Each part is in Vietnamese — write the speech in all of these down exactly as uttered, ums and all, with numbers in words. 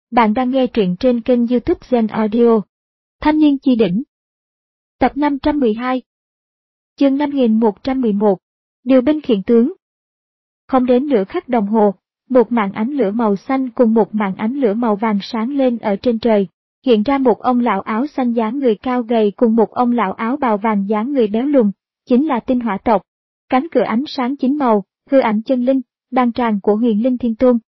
Bạn đang nghe truyện trên kênh YouTube Zen Audio. Thanh niên chi đỉnh. Tập năm trăm mười hai. Chương năm nghìn một trăm mười một. Điều binh khiển tướng. Không đến nửa khắc đồng hồ, một màn ánh lửa màu xanh cùng một màn ánh lửa màu vàng sáng lên ở trên trời, hiện ra một ông lão áo xanh dáng người cao gầy cùng một ông lão áo bào vàng dáng người béo lùn, chính là tinh hỏa tộc. Cánh cửa ánh sáng chín màu, hư ảnh chân linh, đan tràng của Huyền Linh Thiên Tôn.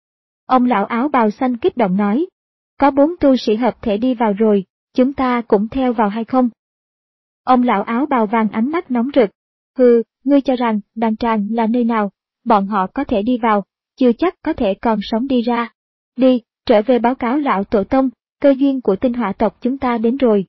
Ông lão áo bào xanh kích động nói, có bốn tu sĩ hợp thể đi vào rồi, chúng ta cũng theo vào hay không? Ông lão áo bào vàng ánh mắt nóng rực, hừ, ngươi cho rằng đan tràng là nơi nào, bọn họ có thể đi vào, chưa chắc có thể còn sống đi ra. Đi, trở về báo cáo lão tổ tông, cơ duyên của tinh hỏa tộc chúng ta đến rồi.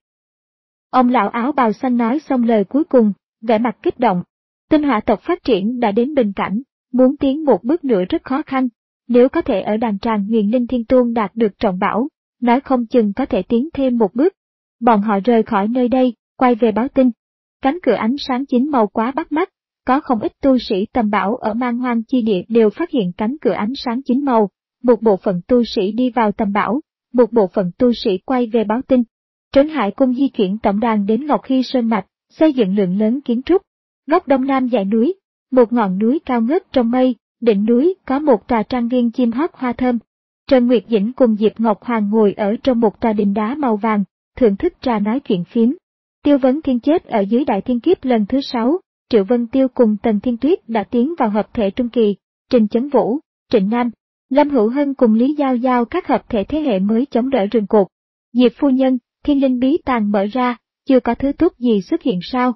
Ông lão áo bào xanh nói xong lời cuối cùng, vẻ mặt kích động. Tinh hỏa tộc phát triển đã đến bình cảnh, muốn tiến một bước nữa rất khó khăn. Nếu có thể ở đàn tràng Huyền Linh Thiên Tôn đạt được trọng bảo, nói không chừng có thể tiến thêm một bước. Bọn họ rời khỏi nơi đây, quay về báo tin. Cánh cửa ánh sáng chín màu quá bắt mắt, có không ít tu sĩ tầm bảo ở Man Hoang chi địa đều phát hiện cánh cửa ánh sáng chín màu. Một bộ phận tu sĩ đi vào tầm bảo, một bộ phận tu sĩ quay về báo tin. Trấn Hải Cung di chuyển tổng đàn đến Ngọc Hy Sơn Mạch, xây dựng lượng lớn kiến trúc. Góc đông nam dãy núi, một ngọn núi cao ngất trong mây. Đỉnh núi có một tòa trang viên chim hót hoa thơm. Trần Nguyệt Dĩnh cùng Diệp Ngọc Hoàng ngồi ở trong một tòa đình đá màu vàng, thưởng thức trà nói chuyện phiếm. Tiêu Vấn Thiên chết ở dưới đại thiên kiếp lần thứ sáu, Triệu Vân Tiêu cùng Tần Thiên Tuyết đã tiến vào hợp thể trung kỳ, Trình Chấn Vũ, Trịnh Nam, Lâm Hữu Hân cùng Lý Giao Giao các hợp thể thế hệ mới chống đỡ rừng cột. Diệp phu nhân, thiên linh bí tàng mở ra, chưa có thứ tốt gì xuất hiện sao?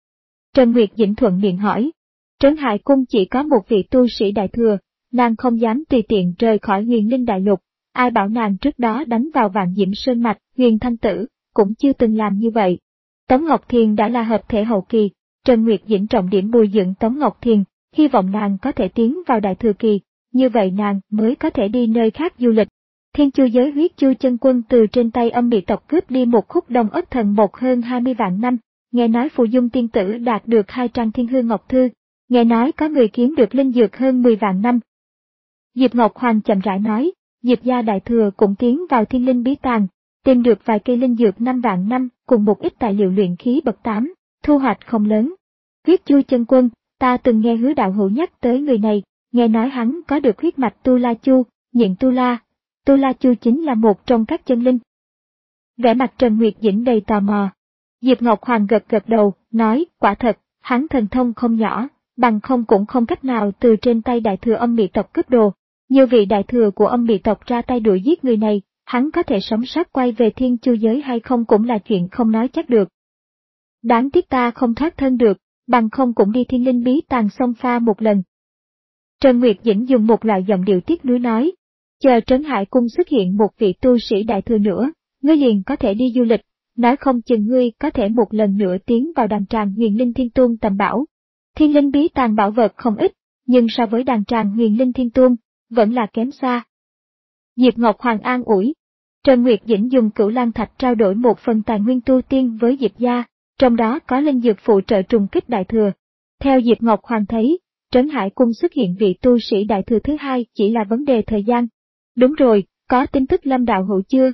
Trần Nguyệt Dĩnh thuận miệng hỏi. Trấn Hải Cung chỉ có một vị tu sĩ đại thừa, nàng không dám tùy tiện rời khỏi Huyền Linh Đại Lục, ai bảo nàng trước đó đánh vào Vạn Diễm Sơn Mạch, Huyền Thanh Tử, cũng chưa từng làm như vậy. Tống Ngọc Thiền đã là hợp thể hậu kỳ, Trần Nguyệt Dĩnh trọng điểm bồi dưỡng Tống Ngọc Thiền, hy vọng nàng có thể tiến vào đại thừa kỳ, như vậy nàng mới có thể đi nơi khác du lịch. Thiên Chu giới huyết chu chân quân từ trên tay âm bị tộc cướp đi một khúc đồng ất thần một hơn hai mươi vạn năm, nghe nói Phù Dung tiên tử đạt được hai trang thiên hư ngọc thư. Nghe nói có người kiếm được linh dược hơn mười vạn năm. Diệp Ngọc Hoàng chậm rãi nói, Diệp gia đại thừa cũng tiến vào thiên linh bí tàng, tìm được vài cây linh dược năm vạn năm cùng một ít tài liệu luyện khí bậc tám, thu hoạch không lớn. Huyết Chu chân quân, ta từng nghe Hứa đạo hữu nhắc tới người này, nghe nói hắn có được huyết mạch Tu La Chu, nhịn Tu La. Tu La Chu chính là một trong các chân linh. Vẻ mặt Trần Nguyệt Dĩnh đầy tò mò. Diệp Ngọc Hoàng gật gật đầu, nói, quả thật, hắn thần thông không nhỏ. Bằng không cũng không cách nào từ trên tay đại thừa âm mị tộc cướp đồ. Nhiều vị đại thừa của âm mị tộc ra tay đuổi giết người này, hắn có thể sống sót quay về thiên chu giới hay không cũng là chuyện không nói chắc được. Đáng tiếc ta không thoát thân được, bằng không cũng đi thiên linh bí tàng xông pha một lần. Trần Nguyệt Dĩnh dùng một loại giọng điệu tiếc nuối nói, chờ Trấn Hải Cung xuất hiện một vị tu sĩ đại thừa nữa, ngươi liền có thể đi du lịch, nói không chừng ngươi có thể một lần nữa tiến vào đàn tràng Huyền Linh Thiên Tôn tầm bảo. Thiên linh bí tàng bảo vật không ít, nhưng so với đàn tràng Huyền Linh Thiên Tôn, vẫn là kém xa. Diệp Ngọc Hoàng an ủi. Trần Nguyệt Dĩnh dùng Cửu Lang Thạch trao đổi một phần tài nguyên tu tiên với Diệp gia, trong đó có linh dược phụ trợ trùng kích đại thừa. Theo Diệp Ngọc Hoàng thấy, Trấn Hải Cung xuất hiện vị tu sĩ đại thừa thứ hai chỉ là vấn đề thời gian. Đúng rồi, có tin tức Lâm đạo hữu chưa?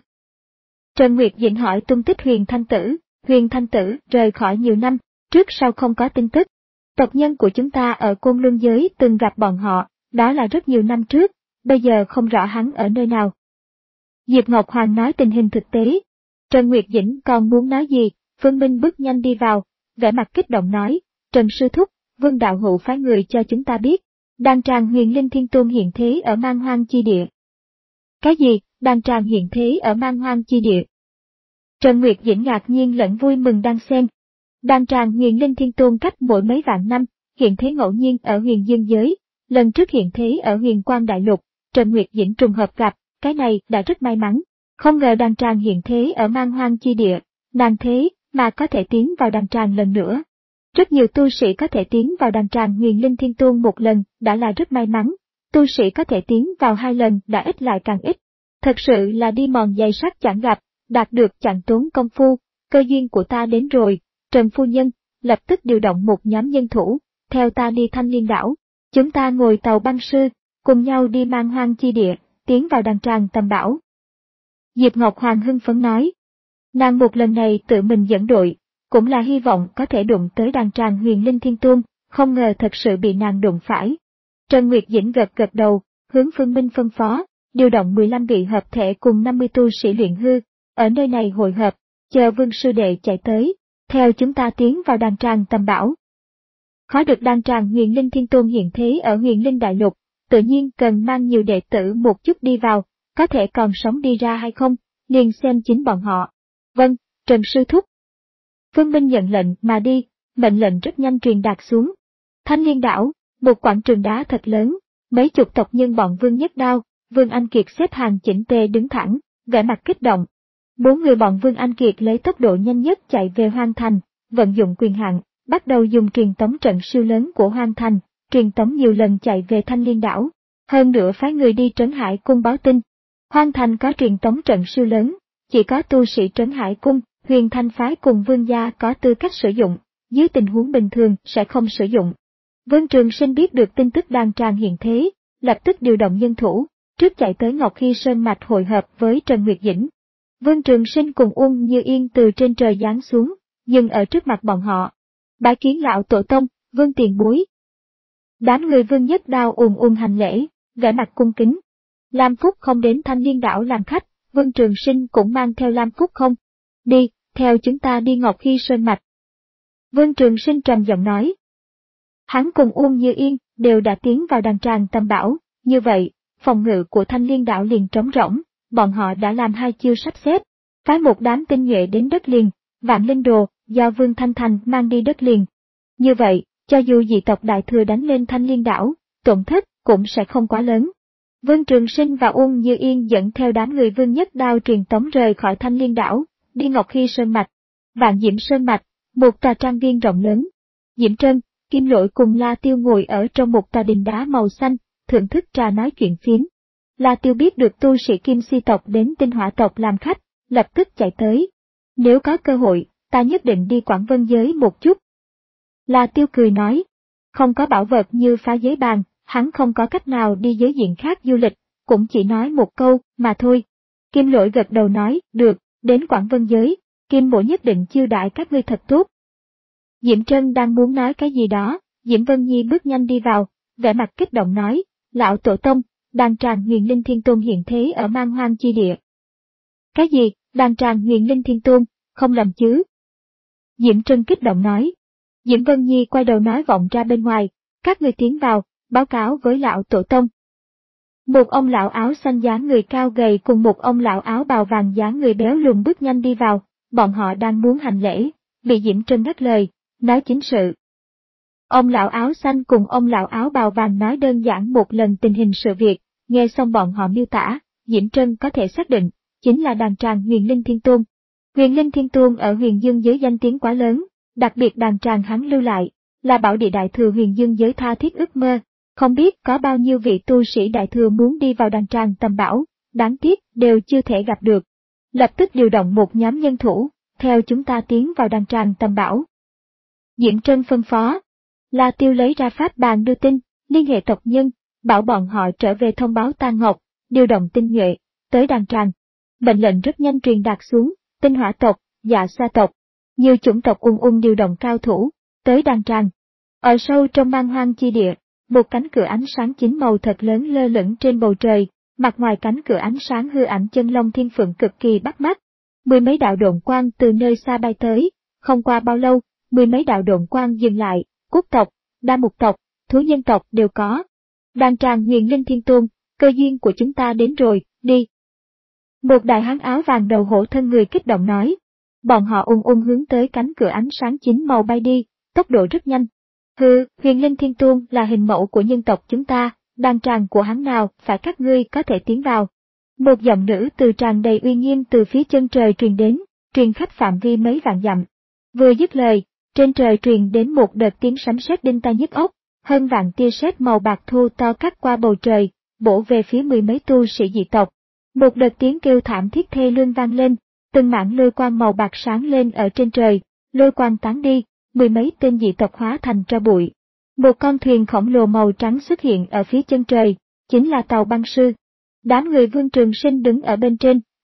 Trần Nguyệt Dĩnh hỏi tung tích Huyền Thanh Tử. Huyền Thanh Tử rời khỏi nhiều năm, trước sau không có tin tức. Tộc nhân của chúng ta ở Côn Luân giới từng gặp bọn họ, đó là rất nhiều năm trước, bây giờ không rõ hắn ở nơi nào. Diệp Ngọc Hoàng nói tình hình thực tế. Trần Nguyệt Dĩnh còn muốn nói gì, Phương Minh bước nhanh đi vào, vẻ mặt kích động nói, Trần Sư Thúc, Vương đạo hữu phái người cho chúng ta biết, đàn tràng Huyền Linh Thiên Tôn hiện thế ở Man Hoang chi địa. Cái gì, đàn tràng hiện thế ở Man Hoang chi địa? Trần Nguyệt Dĩnh ngạc nhiên lẫn vui mừng đang xen. Đàn tràng Huyền Linh Thiên Tôn cách mỗi mấy vạn năm, hiện thế ngẫu nhiên ở Huyền Dương giới, lần trước hiện thế ở Huyền Quang Đại Lục, Trần Nguyệt Dĩnh trùng hợp gặp, cái này đã rất may mắn, không ngờ đàn tràng hiện thế ở Man Hoang chi địa, nàng thế mà có thể tiến vào đàn tràng lần nữa. Rất nhiều tu sĩ có thể tiến vào đàn tràng Huyền Linh Thiên Tôn một lần đã là rất may mắn, tu sĩ có thể tiến vào hai lần đã ít lại càng ít. Thật sự là đi mòn giày sắt chẳng gặp, đạt được chẳng tốn công phu, cơ duyên của ta đến rồi. Trần phu nhân, lập tức điều động một nhóm nhân thủ, theo ta đi Thanh Liên đảo. Chúng ta ngồi tàu băng sư, cùng nhau đi Man Hoang chi địa, tiến vào đàn tràng tầm bảo. Diệp Ngọc Hoàng hưng phấn nói. Nàng một lần này tự mình dẫn đội, cũng là hy vọng có thể đụng tới đàn tràng Huyền Linh Thiên Tôn, không ngờ thật sự bị nàng đụng phải. Trần Nguyệt Dĩnh gật gật đầu, hướng Phương Minh phân phó, điều động mười lăm vị hợp thể cùng năm mươi tu sĩ luyện hư, ở nơi này hội hợp, chờ Vương sư đệ chạy tới, theo chúng ta tiến vào đàn tràng Tầm Bảo. Khó được đàn tràng Huyền Linh Thiên Tôn hiện thế ở Huyền Linh Đại Lục, tự nhiên cần mang nhiều đệ tử một chút đi vào, có thể còn sống đi ra hay không, liền xem chính bọn họ. Vâng, Trần sư thúc. Phương Minh nhận lệnh mà đi, mệnh lệnh rất nhanh truyền đạt xuống. Thanh Liên đảo, một quảng trường đá thật lớn, mấy chục tộc nhân bọn Vương Nhất Đao, Vương Anh Kiệt xếp hàng chỉnh tề đứng thẳng, vẻ mặt kích động. Bốn người bọn Vương Anh Kiệt lấy tốc độ nhanh nhất chạy về Hoang Thành, vận dụng quyền hạn, bắt đầu dùng truyền tống trận siêu lớn của Hoang Thành, truyền tống nhiều lần chạy về Thanh Liên đảo. Hơn nữa phái người đi Trấn Hải Cung báo tin. Hoang Thành có truyền tống trận siêu lớn, chỉ có tu sĩ Trấn Hải Cung, Huyền Thanh phái cùng Vương gia có tư cách sử dụng, dưới tình huống bình thường sẽ không sử dụng. Vương Trường Sinh biết được tin tức đàn tràng hiện thế, lập tức điều động nhân thủ, trước chạy tới Ngọc Hy Sơn Mạch hội hợp với Trần Nguyệt Dĩnh. Vương Trường Sinh cùng Uông Như Yên từ trên trời giáng xuống, dừng ở trước mặt bọn họ. Bái kiến lão tổ tông, Vương tiền bối. Đám người Vương Nhất Đao ùn ùn hành lễ, vẻ mặt cung kính. Lam Phúc không đến Thanh Liên đảo làm khách, Vương Trường Sinh cũng mang theo Lam Phúc không. Đi, theo chúng ta đi Ngọc Hy Sơn Mạch. Vương Trường Sinh trầm giọng nói. Hắn cùng Uông Như Yên đều đã tiến vào đàn tràng Tầm Bảo, như vậy, phòng ngự của Thanh Liên đảo liền trống rỗng, bọn họ đã làm hai chiêu sắp xếp, phái một đám tinh nhuệ đến đất liền, Vạn Linh Đồ do Vương Thanh Thành mang đi đất liền. Như vậy, cho dù dị tộc Đại Thừa đánh lên Thanh Liên đảo, tổn thất cũng sẽ không quá lớn. Vương Trường Sinh và Uông Như Yên dẫn theo đám người Vương Nhất Đao truyền tống rời khỏi Thanh Liên đảo, đi Ngọc Hy Sơn Mạch, Vạn Diễm Sơn Mạch, một tòa trang viên rộng lớn. Diễm Trân, Kim Lỗi cùng La Tiêu ngồi ở trong một tòa đình đá màu xanh, thưởng thức trà nói chuyện phiếm. La Tiêu biết được tu sĩ Kim Si tộc đến Tinh Hỏa tộc làm khách, lập tức chạy tới. Nếu có cơ hội, ta nhất định đi Quảng Vân giới một chút. La Tiêu cười nói, không có bảo vật như phá giới bàn, hắn không có cách nào đi giới diện khác du lịch, cũng chỉ nói một câu, mà thôi. Kim Lỗi gật đầu nói, được, đến Quảng Vân giới, Kim Mỗ nhất định chiêu đãi các ngươi thật tốt. Diễm Trân đang muốn nói cái gì đó, Diễm Vân Nhi bước nhanh đi vào, vẻ mặt kích động nói, lão tổ tông, đàn tràng Huyền Linh Thiên Tôn hiện thế ở Man Hoang chi địa. Cái gì, đàn tràng Huyền Linh Thiên Tôn, không lầm chứ? Diễm Trân kích động nói. Diễm Vân Nhi quay đầu nói vọng ra bên ngoài, các người tiến vào, báo cáo với lão tổ tông. Một ông lão áo xanh dáng người cao gầy cùng một ông lão áo bào vàng dáng người béo lùn bước nhanh đi vào, bọn họ đang muốn hành lễ, bị Diễm Trân ngắt lời, nói chính sự. Ông lão áo xanh cùng ông lão áo bào vàng nói đơn giản một lần tình hình sự việc, nghe xong bọn họ miêu tả, Diễm Trân có thể xác định, chính là đàn tràng Huyền Linh Thiên Tôn. Huyền Linh Thiên Tôn ở Huyền Dương giới danh tiếng quá lớn, đặc biệt đàn tràng hắn lưu lại, là bảo địa Đại Thừa Huyền Dương giới tha thiết ước mơ, không biết có bao nhiêu vị tu sĩ Đại Thừa muốn đi vào đàn tràng Tầm Bảo, đáng tiếc đều chưa thể gặp được. Lập tức điều động một nhóm nhân thủ, theo chúng ta tiến vào đàn tràng Tầm Bảo. Diễm Trân phân phó, La Tiêu lấy ra pháp bàn đưa tin, liên hệ tộc nhân, bảo bọn họ trở về thông báo Tang Ngọc, điều động tinh nhuệ, tới đàn tràng. Mệnh lệnh rất nhanh truyền đạt xuống, Tinh Hỏa tộc, Dạ Sa tộc, nhiều chủng tộc ung ung điều động cao thủ, tới đàn tràng. Ở sâu trong Man Hoang chi địa, một cánh cửa ánh sáng chín màu thật lớn lơ lửng trên bầu trời, mặt ngoài cánh cửa ánh sáng hư ảnh chân long thiên phượng cực kỳ bắt mắt. Mười mấy đạo độn quang từ nơi xa bay tới, không qua bao lâu, mười mấy đạo độn quang dừng lại, Cốt tộc, Đa Mục tộc, Thú Nhân tộc đều có. Đàn tràng Huyền Linh Thiên Tôn, cơ duyên của chúng ta đến rồi, đi. Một đại hán áo vàng đầu hổ thân người kích động nói. Bọn họ ung ung hướng tới cánh cửa ánh sáng chín màu bay đi, tốc độ rất nhanh. Hừ, Huyền Linh Thiên Tôn là hình mẫu của nhân tộc chúng ta, đàn tràng của hắn nào phải các ngươi có thể tiến vào. Một giọng nữ từ tràn đầy uy nghiêm từ phía chân trời truyền đến, truyền khắp phạm vi mấy vạn dặm. Vừa dứt lời, trên trời truyền đến một đợt tiếng sấm sét đinh tai nhức óc, hơn vạn tia sét màu bạc thu to cắt qua bầu trời, bổ về phía mười mấy tu sĩ dị tộc. Một đợt tiếng kêu thảm thiết thê lương vang lên, từng mảng lôi quang màu bạc sáng lên ở trên trời, lôi quang tán đi, mười mấy tên dị tộc hóa thành tro bụi. Một con thuyền khổng lồ màu trắng xuất hiện ở phía chân trời, chính là tàu băng sư. Đám người Vương Trường Sinh đứng ở bên trên,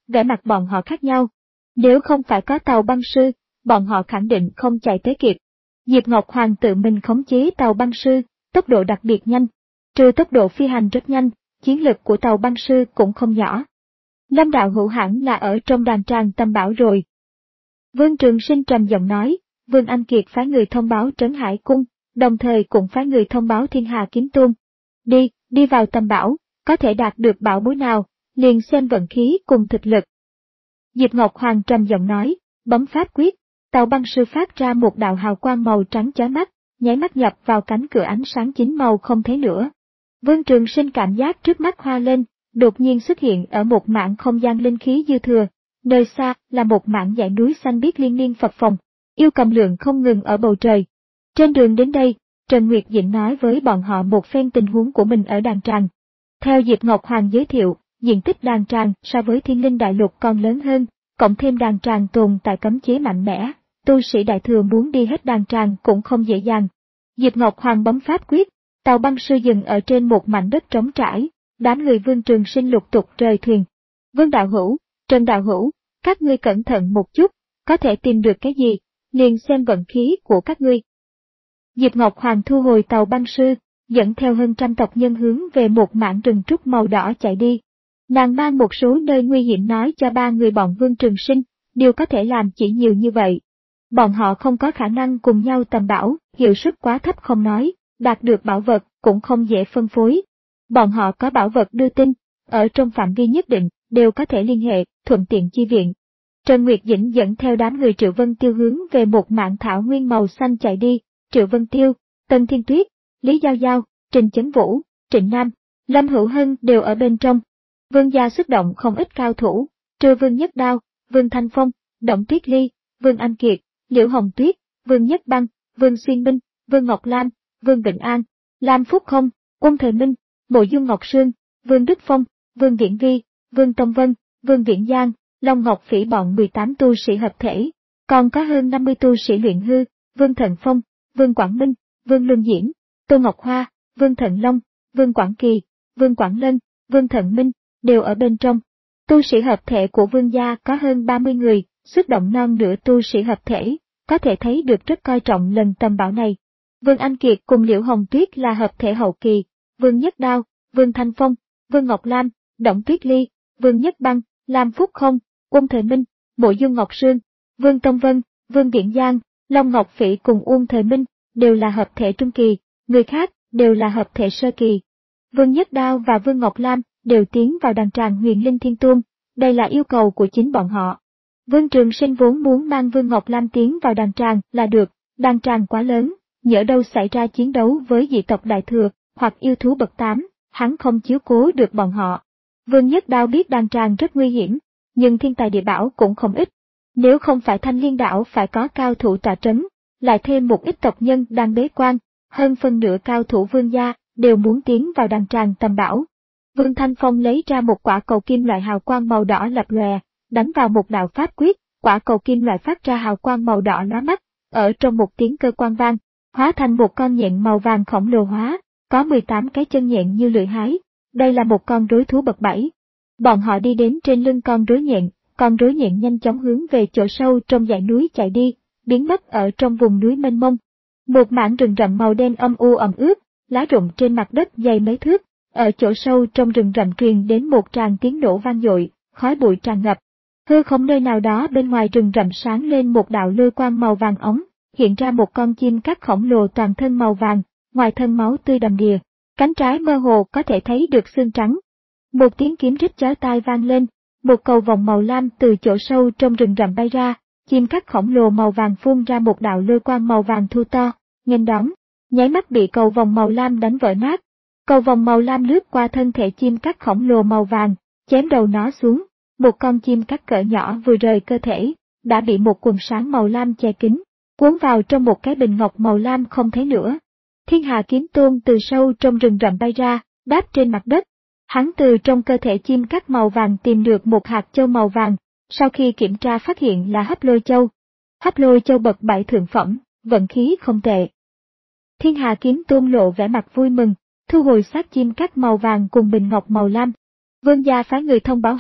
vẻ mặt bọn họ khác nhau. Nếu không phải có tàu băng sư, bọn họ khẳng định không chạy tới kịp. Diệp Ngọc Hoàng tự mình khống chế tàu băng sư, tốc độ đặc biệt nhanh. Trừ tốc độ phi hành rất nhanh, chiến lực của tàu băng sư cũng không nhỏ. Lâm đạo hữu hẳn là ở trong đàn tràng Tam Bảo rồi. Vương Trường Sinh trầm giọng nói, Vương Anh Kiệt phái người thông báo Trấn Hải Cung, đồng thời cũng phái người thông báo Thiên Hà Kiếm Tôn. Đi, đi vào Tam Bảo, có thể đạt được bảo bối nào, liền xem vận khí cùng thực lực. Diệp Ngọc Hoàng trầm giọng nói, bấm pháp quyết, tàu băng sư phát ra một đạo hào quang màu trắng chói mắt, nháy mắt nhập vào cánh cửa ánh sáng chín màu không thấy nữa. Vương Trường Sinh cảm giác trước mắt hoa lên, đột nhiên xuất hiện ở một mảng không gian linh khí dư thừa, nơi xa là một mảng dãy núi xanh biếc liên miên phập phồng, yêu cầm lượng không ngừng ở bầu trời. Trên đường đến đây, Trần Nguyệt Dĩnh nói với bọn họ một phen tình huống của mình ở đàn tràng. Theo Diệp Ngọc Hoàng giới thiệu, diện tích đàn tràng so với Thiên Linh Đại Lục còn lớn hơn, cộng thêm đàn tràng tồn tại cấm chế mạnh mẽ, tu sĩ đại thừa muốn đi hết đàn tràng cũng không dễ dàng. Diệp Ngọc Hoàng bấm pháp quyết, tàu băng sư dừng ở trên một mảnh đất trống trải, đám người Vương Trường Sinh lục tục rời thuyền. Vương đạo hữu, Trần đạo hữu, các ngươi cẩn thận một chút, có thể tìm được cái gì, liền xem vận khí của các ngươi. Diệp Ngọc Hoàng thu hồi tàu băng sư, dẫn theo hơn trăm tộc nhân hướng về một mảng rừng trúc màu đỏ chạy đi. Nàng mang một số nơi nguy hiểm nói cho ba người bọn Vương Trường Sinh, điều có thể làm chỉ nhiều như vậy. Bọn họ không có khả năng cùng nhau tầm bảo, hiệu suất quá thấp không nói, đạt được bảo vật cũng không dễ phân phối. Bọn họ có bảo vật đưa tin, ở trong phạm vi nhất định, đều có thể liên hệ, thuận tiện chi viện. Trần Nguyệt Dĩnh dẫn theo đám người Triệu Vân Tiêu hướng về một mảng thảo nguyên màu xanh chạy đi, Triệu Vân Tiêu, Tân Thiên Tuyết, Lý Giao Giao, Trình Chấn Vũ, Trịnh Nam, Lâm Hữu Hân đều ở bên trong. Vương gia xuất động không ít cao thủ, trừ Vương Nhất Đao, Vương Thanh Phong, Động Tuyết Ly, Vương Anh Kiệt, Liễu Hồng Tuyết, Vương Nhất Băng, Vương Xuyên Minh, Vương Ngọc Lam, Vương Vịnh An, Lam Phúc Không, Uông Thời Minh, Mộ Dung Ngọc Sương, Vương Đức Phong, Vương Viễn Vi, Vương Tông Vân, Vương Viễn Giang, Long Ngọc Phỉ bọn mười tám tu sĩ hợp thể, còn có hơn năm mươi tu sĩ luyện hư, Vương Thần Phong, Vương Quảng Minh, Vương Luân Diễn, Tô Ngọc Hoa, Vương Thần Long, Vương Quảng Kỳ, Vương Quảng Lân, Vương Thần Minh, đều ở bên trong. Tu sĩ hợp thể của Vương gia có hơn ba mươi người, xuất động non nửa tu sĩ hợp thể, có thể thấy được rất coi trọng lần tầm bảo này. Vương Anh Kiệt cùng Liễu Hồng Tuyết là hợp thể hậu kỳ, Vương Nhất Đao, Vương Thanh Phong, Vương Ngọc Lam, Động Tuyết Ly, Vương Nhất Băng, Lam Phúc Không, Uông Thời Minh, Mộ Dung Ngọc Sương, Vương Tông Vân, Vương Viễn Giang, Long Ngọc Phỉ cùng Uông Thời Minh, đều là hợp thể trung kỳ, người khác đều là hợp thể sơ kỳ. Vương Nhất Đao và Vương Ngọc Lam đều tiến vào đàn tràng Huyền Linh Thiên Tôn, đây là yêu cầu của chính bọn họ. Vương Trường Sinh vốn muốn mang Vương Ngọc Lam tiến vào đàn tràng là được, đàn tràng quá lớn, nhỡ đâu xảy ra chiến đấu với dị tộc đại thừa, hoặc yêu thú bậc tám, hắn không chiếu cố được bọn họ. Vương Nhất Đao biết đàn tràng rất nguy hiểm, nhưng thiên tài địa bảo cũng không ít. Nếu không phải Thanh Liên đảo phải có cao thủ tọa trấn, lại thêm một ít tộc nhân đang bế quan, hơn phân nửa cao thủ Vương gia đều muốn tiến vào đàn tràng tầm bảo. Vương Thanh Phong lấy ra một quả cầu kim loại hào quang màu đỏ lập lòe, đánh vào một đạo pháp quyết, quả cầu kim loại phát ra hào quang màu đỏ lóa mắt, ở trong một tiếng cơ quan vang, hóa thành một con nhện màu vàng khổng lồ hóa, có mười tám cái chân nhện như lưỡi hái. Đây là một con rối thú bậc bảy. Bọn họ đi đến trên lưng con rối nhện, con rối nhện nhanh chóng hướng về chỗ sâu trong dãy núi chạy đi, biến mất ở trong vùng núi mênh mông. Một mảng rừng rậm màu đen âm u ẩm ướt, lá rụng trên mặt đất dày mấy thước, ở chỗ sâu trong rừng rậm truyền đến một tràng tiếng nổ vang dội, khói bụi tràn ngập. Hư không nơi nào đó bên ngoài rừng rậm sáng lên một đạo lôi quang màu vàng óng, hiện ra một con chim cắt khổng lồ toàn thân màu vàng, ngoài thân máu tươi đầm đìa, cánh trái mơ hồ có thể thấy được xương trắng. Một tiếng kiếm rít chói tai vang lên, một cầu vòng màu lam từ chỗ sâu trong rừng rậm bay ra, chim cắt khổng lồ màu vàng phun ra một đạo lôi quang màu vàng thu to, nghênh đón, nháy mắt bị cầu vòng màu lam đánh vỡ nát. Cầu vòng màu lam lướt qua thân thể chim cắt khổng lồ màu vàng, chém đầu nó xuống, một con chim cắt cỡ nhỏ vừa rời cơ thể, đã bị một quần sáng màu lam che kín, cuốn vào trong một cái bình ngọc màu lam không thấy nữa. Thiên Hà Kiếm Tôn từ sâu trong rừng rậm bay ra, đáp trên mặt đất. Hắn từ trong cơ thể chim cắt màu vàng tìm được một hạt châu màu vàng, sau khi kiểm tra phát hiện là hấp lôi châu. Hấp lôi châu bậc bảy thượng phẩm, vận khí không tệ. Thiên Hà Kiếm Tôn lộ vẻ mặt vui mừng, thu hồi xác chim cắt màu vàng cùng bình ngọc màu lam. Vương gia phái người thông báo hắn,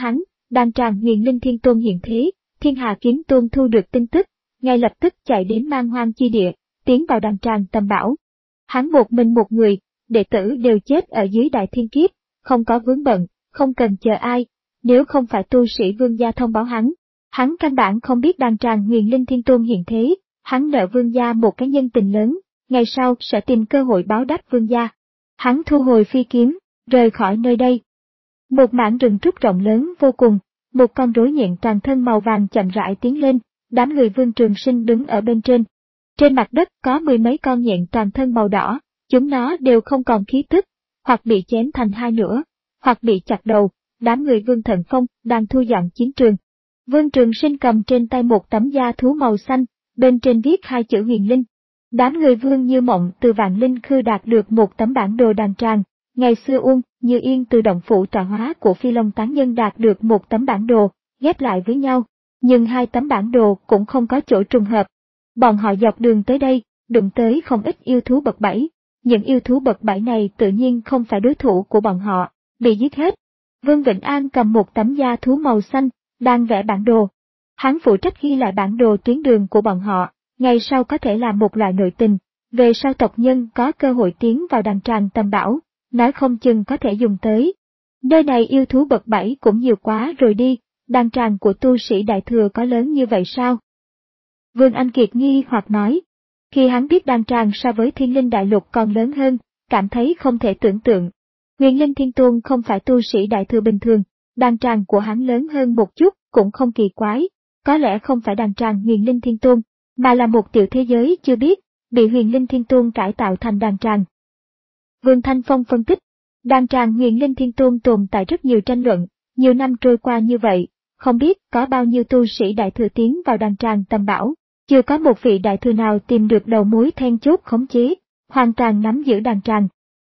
đan tràng Huyền Linh Thiên Tôn hiện thế, Thiên Hà Kiếm Tôn thu được tin tức, ngay lập tức chạy đến Man Hoang chi địa, tiến vào đan tràng tầm bảo. Hắn một mình một người, đệ tử đều chết ở dưới đại thiên kiếp, không có vướng bận, không cần chờ ai, nếu không phải tu sĩ vương gia thông báo hắn. Hắn căn bản không biết đan tràng Huyền Linh Thiên Tôn hiện thế, hắn nợ vương gia một cái nhân tình lớn, ngày sau sẽ tìm cơ hội báo đáp vương gia. Hắn thu hồi phi kiếm, rời khỏi nơi đây. Một mảng rừng trúc rộng lớn vô cùng, một con rối nhện toàn thân màu vàng chậm rãi tiến lên, đám người Vương Trường Sinh đứng ở bên trên. Trên mặt đất có mười mấy con nhện toàn thân màu đỏ, chúng nó đều không còn khí tức, hoặc bị chém thành hai nửa, hoặc bị chặt đầu. Đám người Vương Thần Phong đang thu dọn chiến trường. Vương Trường Sinh cầm trên tay một tấm da thú màu xanh, bên trên viết hai chữ Huyền Linh. Đám người Vương Như Mộng từ Vạn Linh Khư đạt được một tấm bản đồ đàn tràng, ngày xưa Uông Như Yên từ động phủ trà hóa của Phi Long Tán Nhân đạt được một tấm bản đồ, ghép lại với nhau, nhưng hai tấm bản đồ cũng không có chỗ trùng hợp. Bọn họ dọc đường tới đây, đụng tới không ít yêu thú bậc bảy, những yêu thú bậc bảy này tự nhiên không phải đối thủ của bọn họ, bị giết hết. Vương Vĩnh An cầm một tấm da thú màu xanh, đang vẽ bản đồ. Hắn phụ trách ghi lại bản đồ tuyến đường của bọn họ, ngày sau có thể làm một loại nội tình, về sau tộc nhân có cơ hội tiến vào đàn tràng tầm bảo, nói không chừng có thể dùng tới. Nơi này yêu thú bậc bảy cũng nhiều quá rồi đi, đàn tràng của tu sĩ đại thừa có lớn như vậy sao? Vương Anh Kiệt nghi hoặc nói, khi hắn biết đàn tràng so với Thiên Linh Đại Lục còn lớn hơn, cảm thấy không thể tưởng tượng. Huyền Linh Thiên Tôn không phải tu sĩ đại thừa bình thường, đàn tràng của hắn lớn hơn một chút cũng không kỳ quái, có lẽ không phải đàn tràng Huyền Linh Thiên Tôn, mà là một tiểu thế giới chưa biết, bị Huyền Linh Thiên Tôn cải tạo thành đàn tràng. Vương Thanh Phong phân tích, đàn tràng Huyền Linh Thiên Tôn tồn tại rất nhiều tranh luận, nhiều năm trôi qua như vậy, không biết có bao nhiêu tu sĩ đại thừa tiến vào đàn tràng tầm bảo, chưa có một vị đại thừa nào tìm được đầu mối then chốt khống chế, hoàn toàn nắm giữ đàn tràng.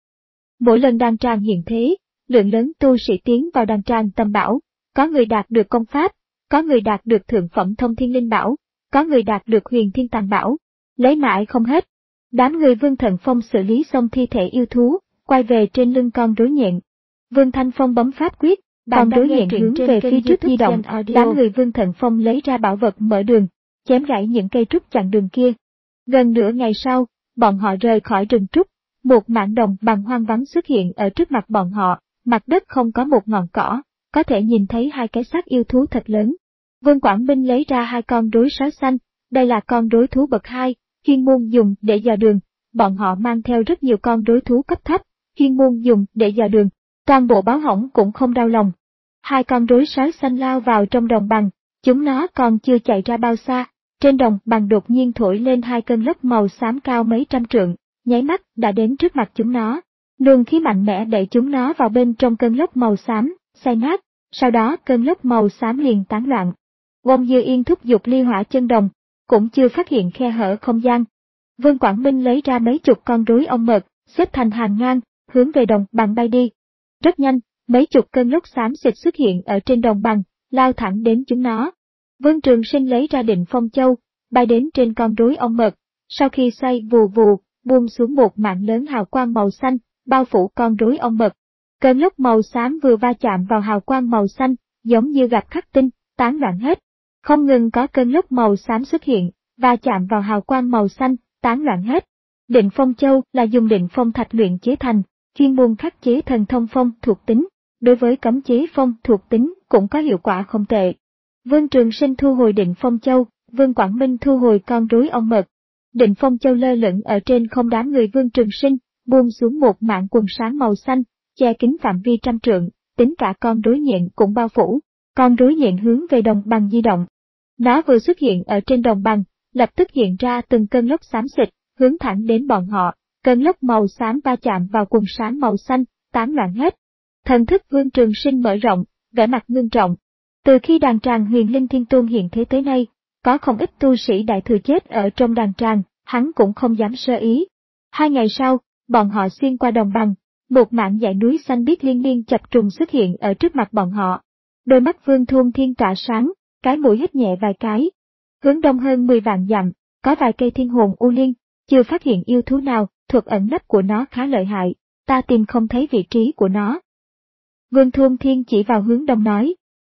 Mỗi lần đàn tràng hiện thế, lượng lớn tu sĩ tiến vào đàn tràng tầm bảo, có người đạt được công pháp, có người đạt được thượng phẩm thông thiên linh bảo, có người đạt được huyền thiên tàng bảo, lấy mãi không hết. Đám người Vương Thần Phong xử lý xong thi thể yêu thú, quay về trên lưng con rối nhện. Vương Thanh Phong bấm pháp quyết, con rối nhện hướng về phía trước di động, đám người Vương Thần Phong lấy ra bảo vật mở đường, chém gãy những cây trúc chặn đường kia. Gần nửa ngày sau, bọn họ rời khỏi rừng trúc, một mảng đồng bằng hoang vắng xuất hiện ở trước mặt bọn họ, mặt đất không có một ngọn cỏ, có thể nhìn thấy hai cái xác yêu thú thật lớn. Vương Quảng Minh lấy ra hai con rối sói xanh, đây là con rối thú bậc hai, chuyên môn dùng để dò đường, bọn họ mang theo rất nhiều con rối thú cấp thấp, chuyên môn dùng để dò đường, toàn bộ báo hỏng cũng không đau lòng. Hai con rối sói xanh lao vào trong đồng bằng, chúng nó còn chưa chạy ra bao xa, trên đồng bằng đột nhiên thổi lên hai cơn lốc màu xám cao mấy trăm trượng, nháy mắt đã đến trước mặt chúng nó. Luồng khí mạnh mẽ đẩy chúng nó vào bên trong cơn lốc màu xám, xay nát, sau đó cơn lốc màu xám liền tán loạn. Wong Dư Yên thúc giục ly hỏa chân đồng, cũng chưa phát hiện khe hở không gian. Vương Quảng Minh lấy ra mấy chục con rối ong mật, xếp thành hàng ngang, hướng về đồng bằng bay đi. Rất nhanh, mấy chục cơn lốc xám xịt xuất hiện ở trên đồng bằng, lao thẳng đến chúng nó. Vương Trường Sinh lấy ra Định Phong Châu, bay đến trên con rối ong mật, sau khi xoay vù vù, buông xuống một mảng lớn hào quang màu xanh, bao phủ con rối ong mật. Cơn lốc màu xám vừa va chạm vào hào quang màu xanh, giống như gặp khắc tinh, tán loạn hết. Không ngừng có cơn lốc màu xám xuất hiện, va chạm vào hào quang màu xanh, tán loạn hết. Định Phong Châu là dùng định phong thạch luyện chế thành, chuyên môn khắc chế thần thông phong thuộc tính, đối với cấm chế phong thuộc tính cũng có hiệu quả không tệ. Vương Trường Sinh thu hồi Định Phong Châu, Vương Quảng Minh thu hồi con rối ong mật. Định Phong Châu lơ lửng ở trên không, đám người Vương Trường Sinh, buông xuống một mảng quần sáng màu xanh, che kín phạm vi trăm trượng, tính cả con rối nhện cũng bao phủ. Con rối nhện hướng về đồng bằng di động. Nó vừa xuất hiện ở trên đồng bằng, lập tức hiện ra từng cơn lốc xám xịt, hướng thẳng đến bọn họ. Cơn lốc màu xám va chạm vào quần sáng màu xanh, tán loạn hết. Thần thức Vương Trường Sinh mở rộng, vẻ mặt ngưng trọng. Từ khi đàn tràng Huyền Linh Thiên Tôn hiện thế tới nay, có không ít tu sĩ đại thừa chết ở trong đàn tràng, hắn cũng không dám sơ ý. Hai ngày sau, bọn họ xuyên qua đồng bằng, một mảng dãy núi xanh biếc liên miên chập trùng xuất hiện ở trước mặt bọn họ. Đôi mắt Vương Thuôn Thiên tỏa sáng, cái mũi hít nhẹ vài cái. Hướng đông hơn mười vạn dặm, có vài cây thiên hồn u liên, chưa phát hiện yêu thú nào, thuật ẩn nấp của nó khá lợi hại, ta tìm không thấy vị trí của nó. Vương Thuôn Thiên chỉ vào hướng đông nói,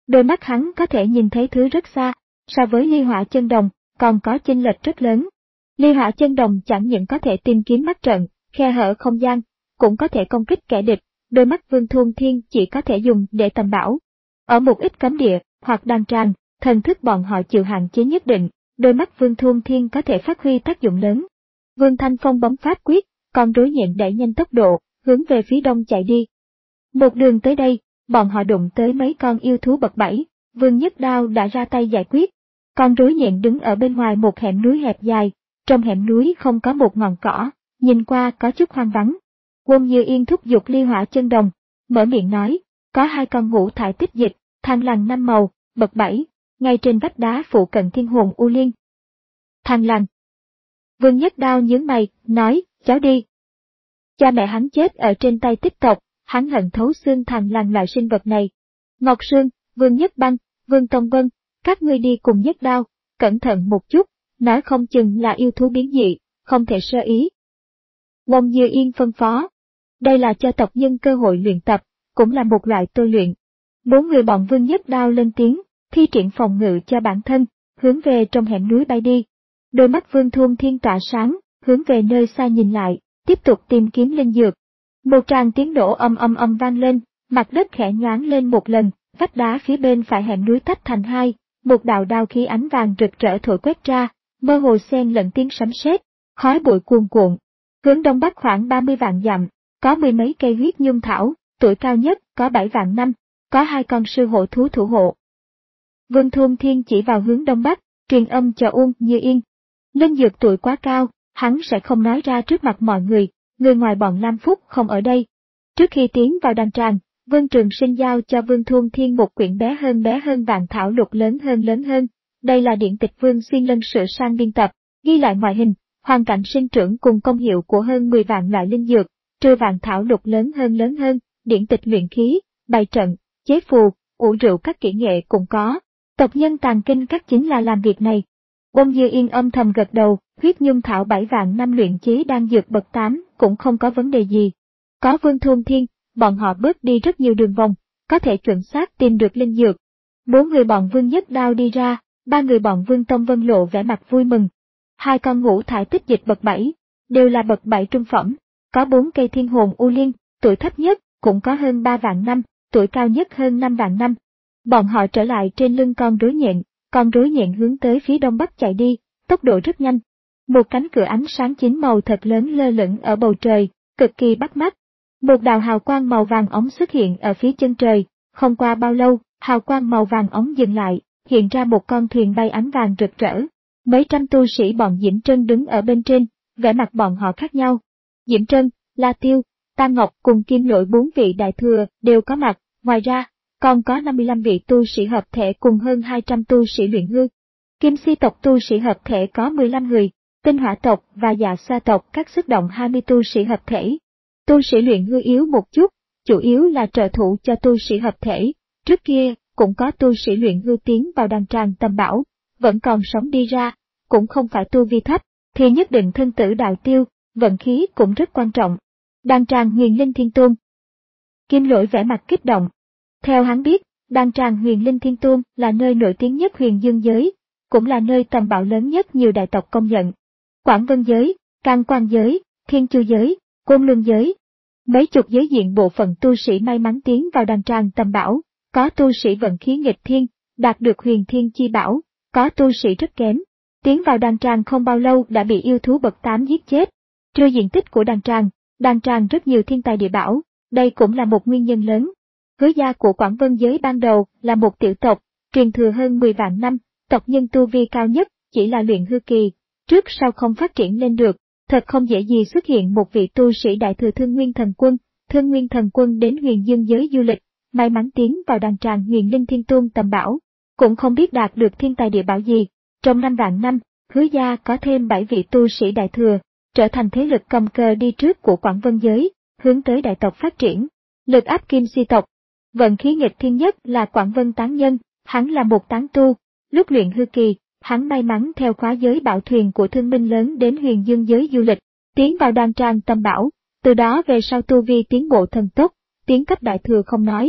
Đôi mắt hắn có thể nhìn thấy thứ rất xa, so với ly hỏa chân đồng, còn có chênh lệch rất lớn. Ly hỏa chân đồng chẳng những có thể tìm kiếm mắt trận, khe hở không gian, cũng có thể công kích kẻ địch, đôi mắt Vương Thuôn Thiên chỉ có thể dùng để tầm bảo. Ở một ít cấm địa, hoặc đan tràng, thần thức bọn họ chịu hạn chế nhất định, đôi mắt Vương Thuôn Thiên có thể phát huy tác dụng lớn. Vương Thanh Phong bấm pháp quyết, con rối nhện đẩy nhanh tốc độ, hướng về phía đông chạy đi. Một đường tới đây, bọn họ đụng tới mấy con yêu thú bậc bảy, Vương Nhất Đao đã ra tay giải quyết. Con rối nhện đứng ở bên ngoài một hẻm núi hẹp dài, trong hẻm núi không có một ngọn cỏ, nhìn qua có chút hoang vắng. Quân Như Yên thúc giục ly hỏa chân đồng, mở miệng nói, có hai con ngũ thải tích dịch, thang lằn năm màu, bậc bảy, ngay trên vách đá phụ cận thiên hồn U Liên. Thang lằn. Vương Nhất Đao nhướng mày, nói, cháu đi. Cha mẹ hắn chết ở trên tay tích tộc, hắn hận thấu xương thằng lằn loại sinh vật này. Ngọc Sương, Vương Nhất Băng, Vương Tông Vân, các ngươi đi cùng Nhất Đao, cẩn thận một chút, nói không chừng là yêu thú biến dị, không thể sơ ý. Quân Như Yên phân phó. Đây là cho tộc nhân cơ hội luyện tập, cũng là một loại tôi luyện. Bốn người bọn Vương Nhất Đao lên tiếng, thi triển phòng ngự cho bản thân, hướng về trong hẻm núi bay đi. Đôi mắt Vương Thuôn Thiên tỏa sáng, hướng về nơi xa nhìn lại, tiếp tục tìm kiếm linh dược. Một tràng tiếng nổ âm âm âm vang lên, mặt đất khẽ nhoáng lên một lần, vách đá phía bên phải hẻm núi tách thành hai, một đạo đao khí ánh vàng rực rỡ thổi quét ra, mơ hồ xen lẫn tiếng sấm sét, khói bụi cuồn cuộn. Hướng đông bắc khoảng ba mươi vạn dặm, có mười mấy cây huyết nhung thảo, tuổi cao nhất có bảy vạn năm, có hai con sư hộ thú thủ hộ. Vương Thuôn Thiên chỉ vào hướng đông bắc, truyền âm cho Uông Như Yên. Linh dược tuổi quá cao, hắn sẽ không nói ra trước mặt mọi người, người ngoài bọn Lam Phúc không ở đây. Trước khi tiến vào đàn tràng, Vương Trường Sinh giao cho Vương Thuôn Thiên một quyển bé hơn bé hơn vạn thảo lục lớn hơn lớn hơn. Đây là điển tịch Vương Xuyên Lân sửa sang biên tập, ghi lại ngoại hình, hoàn cảnh sinh trưởng cùng công hiệu của hơn mười vạn loại linh dược, trừ vạn thảo lục lớn hơn lớn hơn, điển tịch luyện khí, bày trận, chế phù, ủ rượu các kỹ nghệ cũng có. Tộc nhân Tàn Kinh các chính là làm việc này. Bông Như Yên âm thầm gật đầu, huyết nhung thảo bảy vạn năm luyện chế đang dược bậc tám cũng không có vấn đề gì. Có Vương Thuôn Thiên, bọn họ bớt đi rất nhiều đường vòng, có thể chuẩn xác tìm được linh dược. Bốn người bọn Vương Nhất Đao đi ra, ba người bọn Vương Tông Vân lộ vẻ mặt vui mừng. Hai con ngũ thải tích dịch bậc bảy, đều là bậc bảy trung phẩm, có bốn cây thiên hồn U Liên, tuổi thấp nhất cũng có hơn ba vạn năm, tuổi cao nhất hơn năm vạn năm. Bọn họ trở lại trên lưng con rối nhện, con rối nhện hướng tới phía đông bắc chạy đi, tốc độ rất nhanh. Một cánh cửa ánh sáng chín màu thật lớn lơ lửng ở bầu trời, cực kỳ bắt mắt. Một đạo hào quang màu vàng ống xuất hiện ở phía chân trời, không qua bao lâu, hào quang màu vàng ống dừng lại, hiện ra một con thuyền bay ánh vàng rực rỡ. Mấy trăm tu sĩ bọn Diễm Trân đứng ở bên trên, vẻ mặt bọn họ khác nhau. Diễm Trân, La Tiêu, Tam Ngọc cùng Kim Lỗi bốn vị đại thừa đều có mặt, ngoài ra, còn có năm mươi lăm vị tu sĩ hợp thể cùng hơn hai trăm tu sĩ luyện hư. Kim Si tộc tu sĩ hợp thể có mười lăm người, Tinh Hỏa tộc và Dạ Sa tộc các xuất động hai mươi tu sĩ hợp thể. Tu sĩ luyện hư yếu một chút, chủ yếu là trợ thủ cho tu sĩ hợp thể, trước kia cũng có tu sĩ luyện hư tiến vào đàn tràng tầm bảo, vẫn còn sống đi ra, cũng không phải tu vi thấp, thì nhất định thân tử đạo tiêu, vận khí cũng rất quan trọng. Đàn tràng Huyền Linh Thiên Tôn. Kim Lỗi vẻ mặt kích động. Theo hắn biết, đàn tràng Huyền Linh Thiên Tôn là nơi nổi tiếng nhất huyền dương giới, cũng là nơi tầm bảo lớn nhất nhiều đại tộc công nhận. Quảng Vân giới, Càn Quan giới, Thiên Chu giới, Côn Luân giới. Mấy chục giới diện bộ phận tu sĩ may mắn tiến vào đàn tràng tầm bảo, có tu sĩ vận khí nghịch thiên, đạt được huyền thiên chi bảo, có tu sĩ rất kém. Tiến vào đàn tràng không bao lâu đã bị yêu thú bậc tám giết chết. Trừ diện tích của đàn tràng, đàn tràng rất nhiều thiên tài địa bảo, đây cũng là một nguyên nhân lớn. Hứa gia của Quảng Vân giới ban đầu là một tiểu tộc, truyền thừa hơn mười vạn năm, tộc nhân tu vi cao nhất chỉ là luyện hư kỳ, trước sau không phát triển lên được, thật không dễ gì xuất hiện một vị tu sĩ đại thừa Thương Nguyên Thần Quân. Thương Nguyên Thần Quân đến huyền dương giới du lịch, may mắn tiến vào đàn tràng Huyền Linh Thiên Tôn tầm bảo, cũng không biết đạt được thiên tài địa bảo gì. Trong năm vạn năm, Hứa gia có thêm bảy vị tu sĩ đại thừa, trở thành thế lực cầm cờ đi trước của Quảng Vân giới, hướng tới đại tộc phát triển. Lực áp Kim Si tộc. Vận khí nghịch thiên nhất là Quảng Vân tán nhân, hắn là một tán tu, lúc luyện hư kỳ, hắn may mắn theo khóa giới bảo thuyền của thương minh lớn đến huyền dương giới du lịch, tiến vào đàn tràng tầm bảo, từ đó về sau tu vi tiến bộ thần tốc, tiến cấp đại thừa không nói,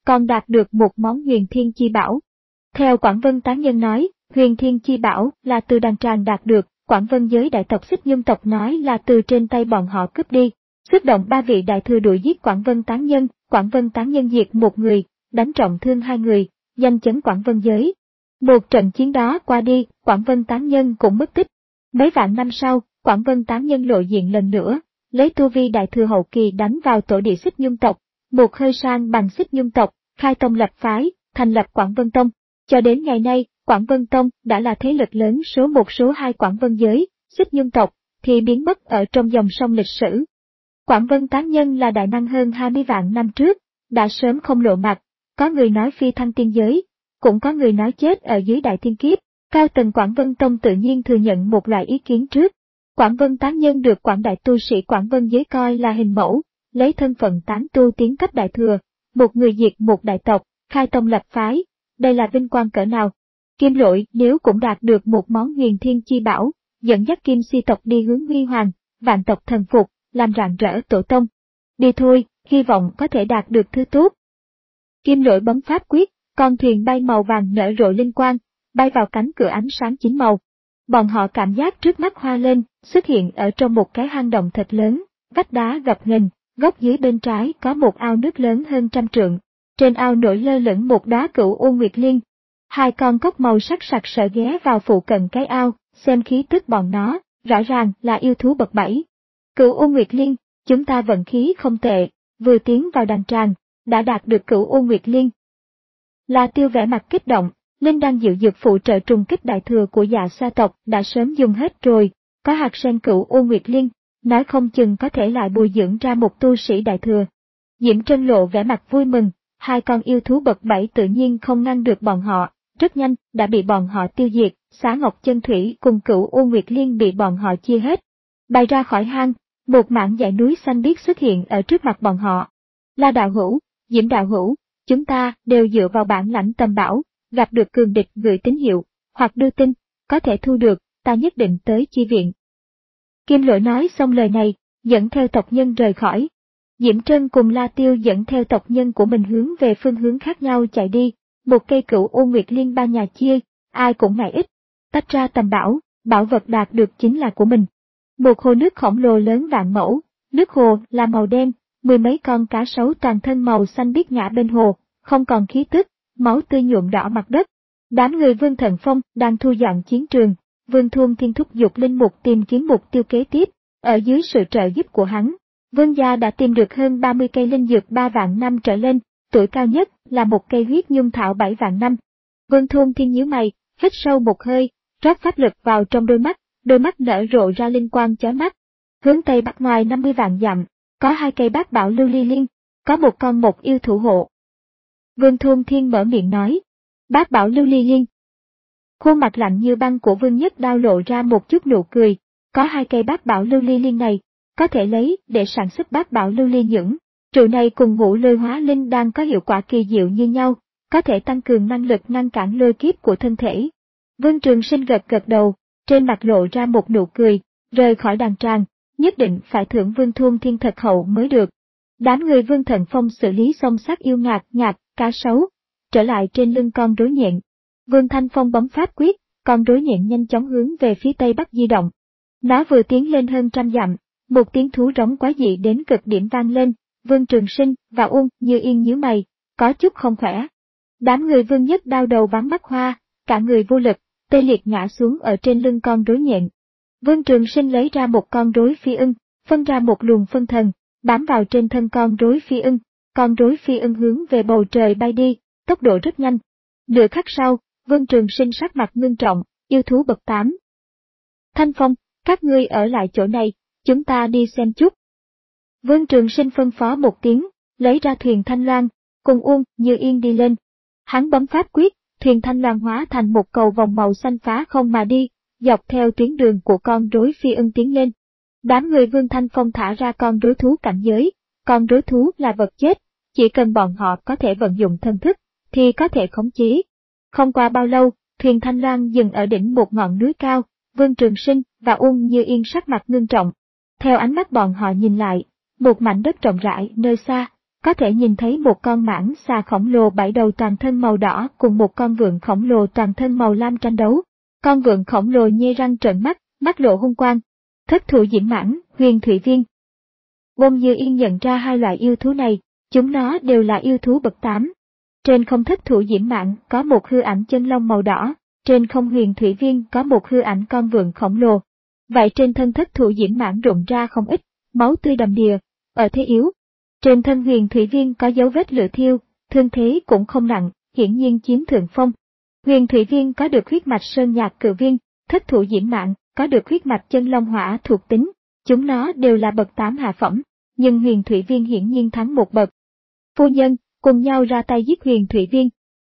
còn đạt được một món huyền thiên chi bảo. Theo Quảng Vân tán nhân nói, huyền thiên chi bảo là từ đàn tràng đạt được, Quảng Vân giới đại tộc Xích Nhung tộc nói là từ trên tay bọn họ cướp đi. Xuất động ba vị đại thừa đuổi giết Quảng Vân tán nhân, Quảng Vân tán nhân diệt một người, đánh trọng thương hai người, danh chấn Quảng Vân giới. Một trận chiến đó qua đi, Quảng Vân tán nhân cũng mất tích. Mấy vạn năm sau, Quảng Vân tán nhân lộ diện lần nữa, lấy tu vi đại thừa hậu kỳ đánh vào tổ địa Xích Nhung tộc, một hơi sang bằng Xích Nhung tộc, khai tông lập phái, thành lập Quảng Vân Tông. Cho đến ngày nay, Quảng Vân Tông đã là thế lực lớn số một số hai Quảng Vân giới, Xích Nhung tộc thì biến mất ở trong dòng sông lịch sử. Quảng Vân tán nhân là đại năng hơn hai mươi vạn năm trước, đã sớm không lộ mặt, có người nói phi thăng tiên giới, cũng có người nói chết ở dưới đại thiên kiếp. Cao tầng Quảng Vân Tông tự nhiên thừa nhận một loại ý kiến trước. Quảng Vân tán nhân được Quảng đại tu sĩ Quảng Vân giới coi là hình mẫu, lấy thân phận tán tu tiến cấp đại thừa, một người diệt một đại tộc, khai tông lập phái, đây là vinh quang cỡ nào. Kim Lỗi nếu cũng đạt được một món huyền thiên chi bảo, dẫn dắt Kim Si tộc đi hướng huy hoàng, vạn tộc thần phục, làm rạng rỡ tổ tông. Đi thôi, hy vọng có thể đạt được thứ tốt. Kim Lỗi bấm pháp quyết, con thuyền bay màu vàng nở rộ linh quang, bay vào cánh cửa ánh sáng chín màu. Bọn họ cảm giác trước mắt hoa lên, xuất hiện ở trong một cái hang động thật lớn, vách đá gập ghềnh, góc dưới bên trái có một ao nước lớn hơn trăm trượng. Trên ao nổi lơ lửng một đóa cửu u nguyệt liên. Hai con cóc màu sắc sặc sỡ ghé vào phụ cận cái ao, xem khí tức bọn nó, rõ ràng là yêu thú bậc bảy. Cửu u nguyệt liên, chúng ta vận khí không tệ, vừa tiến vào đàn tràng, đã đạt được cửu u nguyệt liên. La Tiêu vẻ mặt kích động, linh đan diệu dược phụ trợ trùng kích đại thừa của Dạ Sa tộc đã sớm dùng hết rồi, có hạt sen cửu u nguyệt liên, nói không chừng có thể lại bồi dưỡng ra một tu sĩ đại thừa. Diễm Trân lộ vẻ mặt vui mừng, hai con yêu thú bậc bảy tự nhiên không ngăn được bọn họ, rất nhanh đã bị bọn họ tiêu diệt, Xá Ngọc Chân Thủy cùng cửu u nguyệt liên bị bọn họ chia hết. Bay ra khỏi hang, một mảng dãy núi xanh biếc xuất hiện ở trước mặt bọn họ. La đạo hữu, Diễm đạo hữu, chúng ta đều dựa vào bản lãnh tầm bảo, gặp được cường địch gửi tín hiệu, hoặc đưa tin, có thể thu được, ta nhất định tới chi viện. Kim Lỗi nói xong lời này, dẫn theo tộc nhân rời khỏi. Diễm Trân cùng La Tiêu dẫn theo tộc nhân của mình hướng về phương hướng khác nhau chạy đi, một cây cửu u nguyệt liên ba nhà chia, ai cũng ngại ít, tách ra tầm bảo, bảo vật đạt được chính là của mình. Một hồ nước khổng lồ lớn vạn mẫu, nước hồ là màu đen, mười mấy con cá sấu toàn thân màu xanh biếc ngã bên hồ, không còn khí tức, máu tươi nhuộm đỏ mặt đất. Đám người Vương Thần Phong đang thu dọn chiến trường, Vương Thuôn Thiên thúc giục linh mục tìm kiếm mục tiêu kế tiếp, ở dưới sự trợ giúp của hắn. Vương gia đã tìm được hơn ba mươi cây linh dược ba vạn năm trở lên, tuổi cao nhất là một cây huyết nhung thảo bảy vạn năm. Vương Thuôn Thiên nhíu mày, hít sâu một hơi, rót pháp lực vào trong đôi mắt, đôi mắt nở rộ ra linh quang chói mắt. Hướng tây bắc ngoài năm mươi vạn dặm, có hai cây bát bảo lưu ly liên, có một con mộc yêu thủ hộ. Vương Thuôn Thiên mở miệng nói, bát bảo lưu ly liên. Khuôn mặt lạnh như băng của Vương Nhất Đao lộ ra một chút nụ cười, có hai cây bát bảo lưu ly liên này, có thể lấy để sản xuất bát bảo lưu ly nhưỡng. Rượu này cùng ngũ lôi hóa linh đang có hiệu quả kỳ diệu như nhau, có thể tăng cường năng lực ngăn cản lôi kiếp của thân thể. Vương Trường Sinh gật gật đầu, trên mặt lộ ra một nụ cười, rời khỏi đàn tràng, nhất định phải thưởng Vương Thuôn Thiên thật hậu mới được. Đám người Vương Thần Phong xử lý xong xác yêu ngạc ngạc, cá sấu, trở lại trên lưng con rối nhện. Vương Thanh Phong bấm pháp quyết, con rối nhện nhanh chóng hướng về phía tây bắc di động. Nó vừa tiến lên hơn trăm dặm, một tiếng thú rống quá dị đến cực điểm vang lên. Vương Trường Sinh và Uông Như Yên nhíu mày, có chút không khỏe. Đám người Vương Nhất Đao đầu ván mắt hoa, cả người vô lực, tê liệt ngã xuống ở trên lưng con rối nhện. Vương Trường Sinh lấy ra một con rối phi ưng, phân ra một luồng phân thần, bám vào trên thân con rối phi ưng, con rối phi ưng hướng về bầu trời bay đi, tốc độ rất nhanh. Nửa khắc sau, Vương Trường Sinh sắc mặt ngưng trọng, yêu thú bậc tám. Thanh Phong, các ngươi ở lại chỗ này, chúng ta đi xem chút. Vương Trường Sinh phân phó một tiếng, lấy ra thuyền Thanh Loan, cùng Uông Như Yên đi lên. Hắn bấm pháp quyết, thuyền Thanh Loan hóa thành một cầu vòng màu xanh phá không mà đi, dọc theo tuyến đường của con rối phi ưng tiến lên. Đám người Vương Thanh Phong thả ra con rối thú cảnh giới, con rối thú là vật chết, chỉ cần bọn họ có thể vận dụng thân thức, thì có thể khống chế. Không qua bao lâu, thuyền Thanh Loan dừng ở đỉnh một ngọn núi cao, Vương Trường Sinh và Uông Như Yên sắc mặt ngưng trọng. Theo ánh mắt bọn họ nhìn lại, một mảnh đất rộng rãi nơi xa, có thể nhìn thấy một con mãng xà khổng lồ bảy đầu toàn thân màu đỏ cùng một con vượn khổng lồ toàn thân màu lam tranh đấu. Con vượn khổng lồ nhe răng trợn mắt, mắt lộ hung quang. Thất thủ diễm mãng, huyền thủy viên. Bông Như Yên nhận ra hai loại yêu thú này, chúng nó đều là yêu thú bậc tám. Trên không thất thủ diễm mãng có một hư ảnh chân lông màu đỏ, trên không huyền thủy viên có một hư ảnh con vượn khổng lồ. Vậy trên thân thất thủ diễm mãng rụng ra không ít, máu tươi đầm đìa, ở thế yếu. Trên thân huyền thủy viên có dấu vết lửa thiêu, thương thế cũng không nặng, hiển nhiên chiếm thượng phong. Huyền thủy viên có được huyết mạch sơn nhạc cự viên, thất thủ diễm mãng có được huyết mạch chân long hỏa thuộc tính, chúng nó đều là bậc tám hạ phẩm, nhưng huyền thủy viên hiển nhiên thắng một bậc. Phu nhân, cùng nhau ra tay giết huyền thủy viên.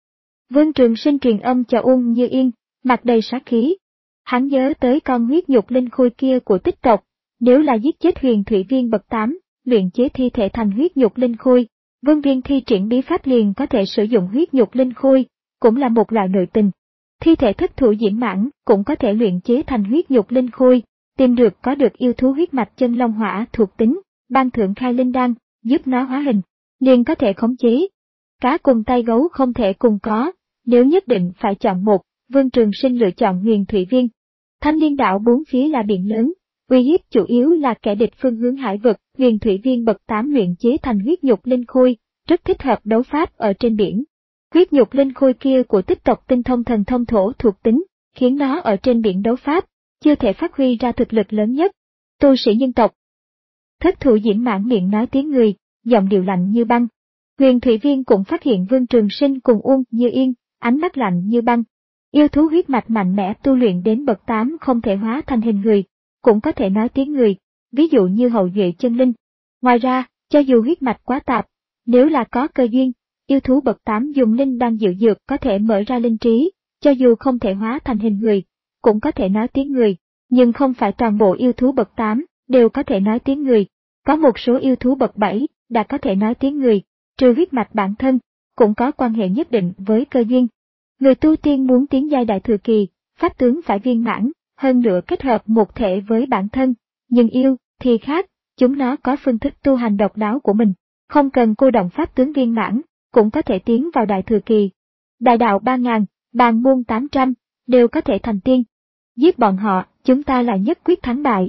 Vương Trường Sinh truyền âm cho Uông Như Yên, mặt đầy sát khí. Hắn nhớ tới con huyết nhục linh khôi kia của tích tộc, nếu là giết chết huyền thủy viên bậc tám, luyện chế thi thể thành huyết nhục linh khôi, Vương Viên thi triển bí pháp liền có thể sử dụng huyết nhục linh khôi, cũng là một loại nội tình. Thi thể thất thủ diễm mãng cũng có thể luyện chế thành huyết nhục linh khôi, tìm được có được yêu thú huyết mạch chân long hỏa thuộc tính, ban thưởng khai linh đan, giúp nó hóa hình, liền có thể khống chế. Cá cùng tay gấu không thể cùng có, nếu nhất định phải chọn một, Vương Trường Sinh lựa chọn huyền thủy viên. Thanh Liên đảo bốn phía là biển lớn, uy hiếp chủ yếu là kẻ địch phương hướng hải vực, huyền thủy viên bậc tám luyện chế thành huyết nhục linh khôi, rất thích hợp đấu pháp ở trên biển. Huyết nhục linh khôi kia của tích tộc tinh thông thần thông thổ thuộc tính, khiến nó ở trên biển đấu pháp, chưa thể phát huy ra thực lực lớn nhất. Tu sĩ nhân tộc. Thất thủ diễm mãng miệng nói tiếng người, giọng điệu lạnh như băng. Huyền thủy viên cũng phát hiện Vương Trường Sinh cùng Uông Như Yên, ánh mắt lạnh như băng. Yêu thú huyết mạch mạnh mẽ tu luyện đến bậc tám không thể hóa thành hình người, cũng có thể nói tiếng người, ví dụ như hậu duệ chân linh. Ngoài ra, cho dù huyết mạch quá tạp, nếu là có cơ duyên, yêu thú bậc tám dùng linh đan diệu dược có thể mở ra linh trí, cho dù không thể hóa thành hình người, cũng có thể nói tiếng người, nhưng không phải toàn bộ yêu thú bậc tám đều có thể nói tiếng người. Có một số yêu thú bậc bảy đã có thể nói tiếng người, trừ huyết mạch bản thân, cũng có quan hệ nhất định với cơ duyên. Người tu tiên muốn tiến giai đại thừa kỳ, pháp tướng phải viên mãn, hơn nữa kết hợp một thể với bản thân, nhưng yêu thì khác, chúng nó có phương thức tu hành độc đáo của mình, không cần cô động pháp tướng viên mãn, cũng có thể tiến vào đại thừa kỳ. Đại đạo ba ngàn, bàn môn tám trăm, đều có thể thành tiên. Giết bọn họ, chúng ta là nhất quyết thắng bại.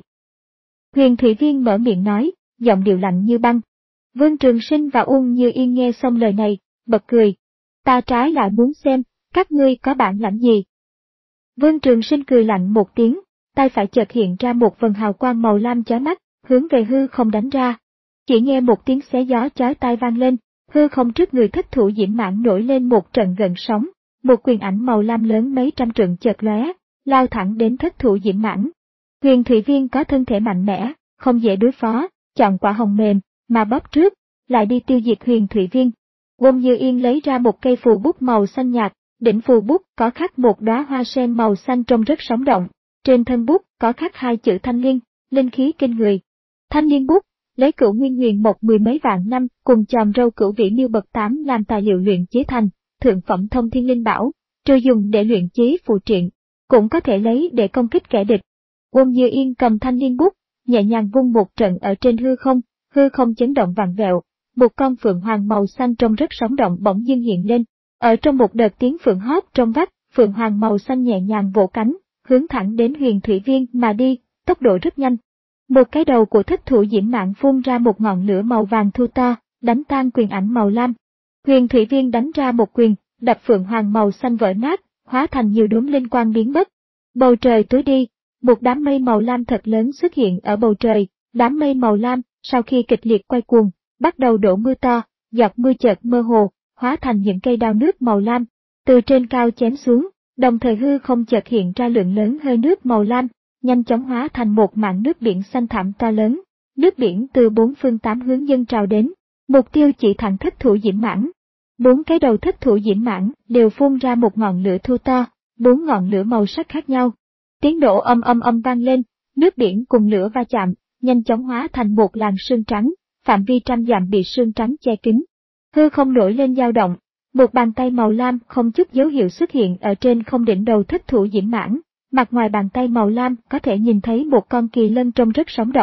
Huyền thủy viên mở miệng nói, giọng điệu lạnh như băng. Vương Trường Sinh và Uông Như Yên nghe xong lời này, bật cười. Ta trái lại muốn xem, các ngươi có bản lãnh gì. Vương Trường Sinh cười lạnh một tiếng, tay phải chợt hiện ra một vần hào quang màu lam chói mắt, hướng về hư không đánh ra. Chỉ nghe một tiếng xé gió chói tai vang lên, hư không trước người thất thủ diễm mãng nổi lên một trận gợn sóng, một quyền ảnh màu lam lớn mấy trăm trượng chợt lóe, lao thẳng đến thất thủ diễm mãng. Huyền thủy viên có thân thể mạnh mẽ, không dễ đối phó, chọn quả hồng mềm, mà bóp trước, lại đi tiêu diệt huyền thủy viên. Uông Như Yên lấy ra một cây phù bút màu xanh nhạt, đỉnh phù bút có khắc một đóa hoa sen màu xanh trông rất sống động, trên thân bút có khắc hai chữ Thanh Liên, linh khí kinh người. Thanh Liên bút, lấy cửu nguyên huyền một mười mấy vạn năm cùng chòm râu cửu vĩ miêu bậc tám làm tài liệu luyện chế thành, thượng phẩm thông thiên linh bảo, trừ dùng để luyện chế phù triện, cũng có thể lấy để công kích kẻ địch. Uông Như Yên cầm Thanh Liên bút, nhẹ nhàng vung một trận ở trên hư không, hư không chấn động vặn vẹo, một con phượng hoàng màu xanh trông rất sống động bỗng dưng hiện lên. Ở trong một đợt tiếng phượng hót trong vắt, phượng hoàng màu xanh nhẹ nhàng vỗ cánh, hướng thẳng đến huyền thủy viên mà đi, tốc độ rất nhanh. Một cái đầu của thất thủ diễm mãng phun ra một ngọn lửa màu vàng thu to, đánh tan quyền ảnh màu lam. Huyền thủy viên đánh ra một quyền, đập phượng hoàng màu xanh vỡ nát, hóa thành nhiều đốm linh quang biến mất. Bầu trời tối đi, một đám mây màu lam thật lớn xuất hiện ở bầu trời, đám mây màu lam, sau khi kịch liệt quay cuồng, bắt đầu đổ mưa to, giọt mưa chợt mơ hồ, hóa thành những cây đao nước màu lam, từ trên cao chém xuống, đồng thời hư không chợt hiện ra lượng lớn hơi nước màu lam, nhanh chóng hóa thành một mảng nước biển xanh thẳm to lớn, nước biển từ bốn phương tám hướng dâng trào đến, mục tiêu chỉ thẳng thất thủ diễm mãng. Bốn cái đầu thất thủ diễm mãng đều phun ra một ngọn lửa thu to, bốn ngọn lửa màu sắc khác nhau. Tiếng nổ âm âm âm vang lên, nước biển cùng lửa va chạm, nhanh chóng hóa thành một làn sương trắng, phạm vi trăm dặm bị sương trắng che kín. Hư không nổi lên dao động, một bàn tay màu lam không chút dấu hiệu xuất hiện ở trên không đỉnh đầu thất thủ diễm mãng, mặt ngoài bàn tay màu lam có thể nhìn thấy một con kỳ lân trông rất sống động.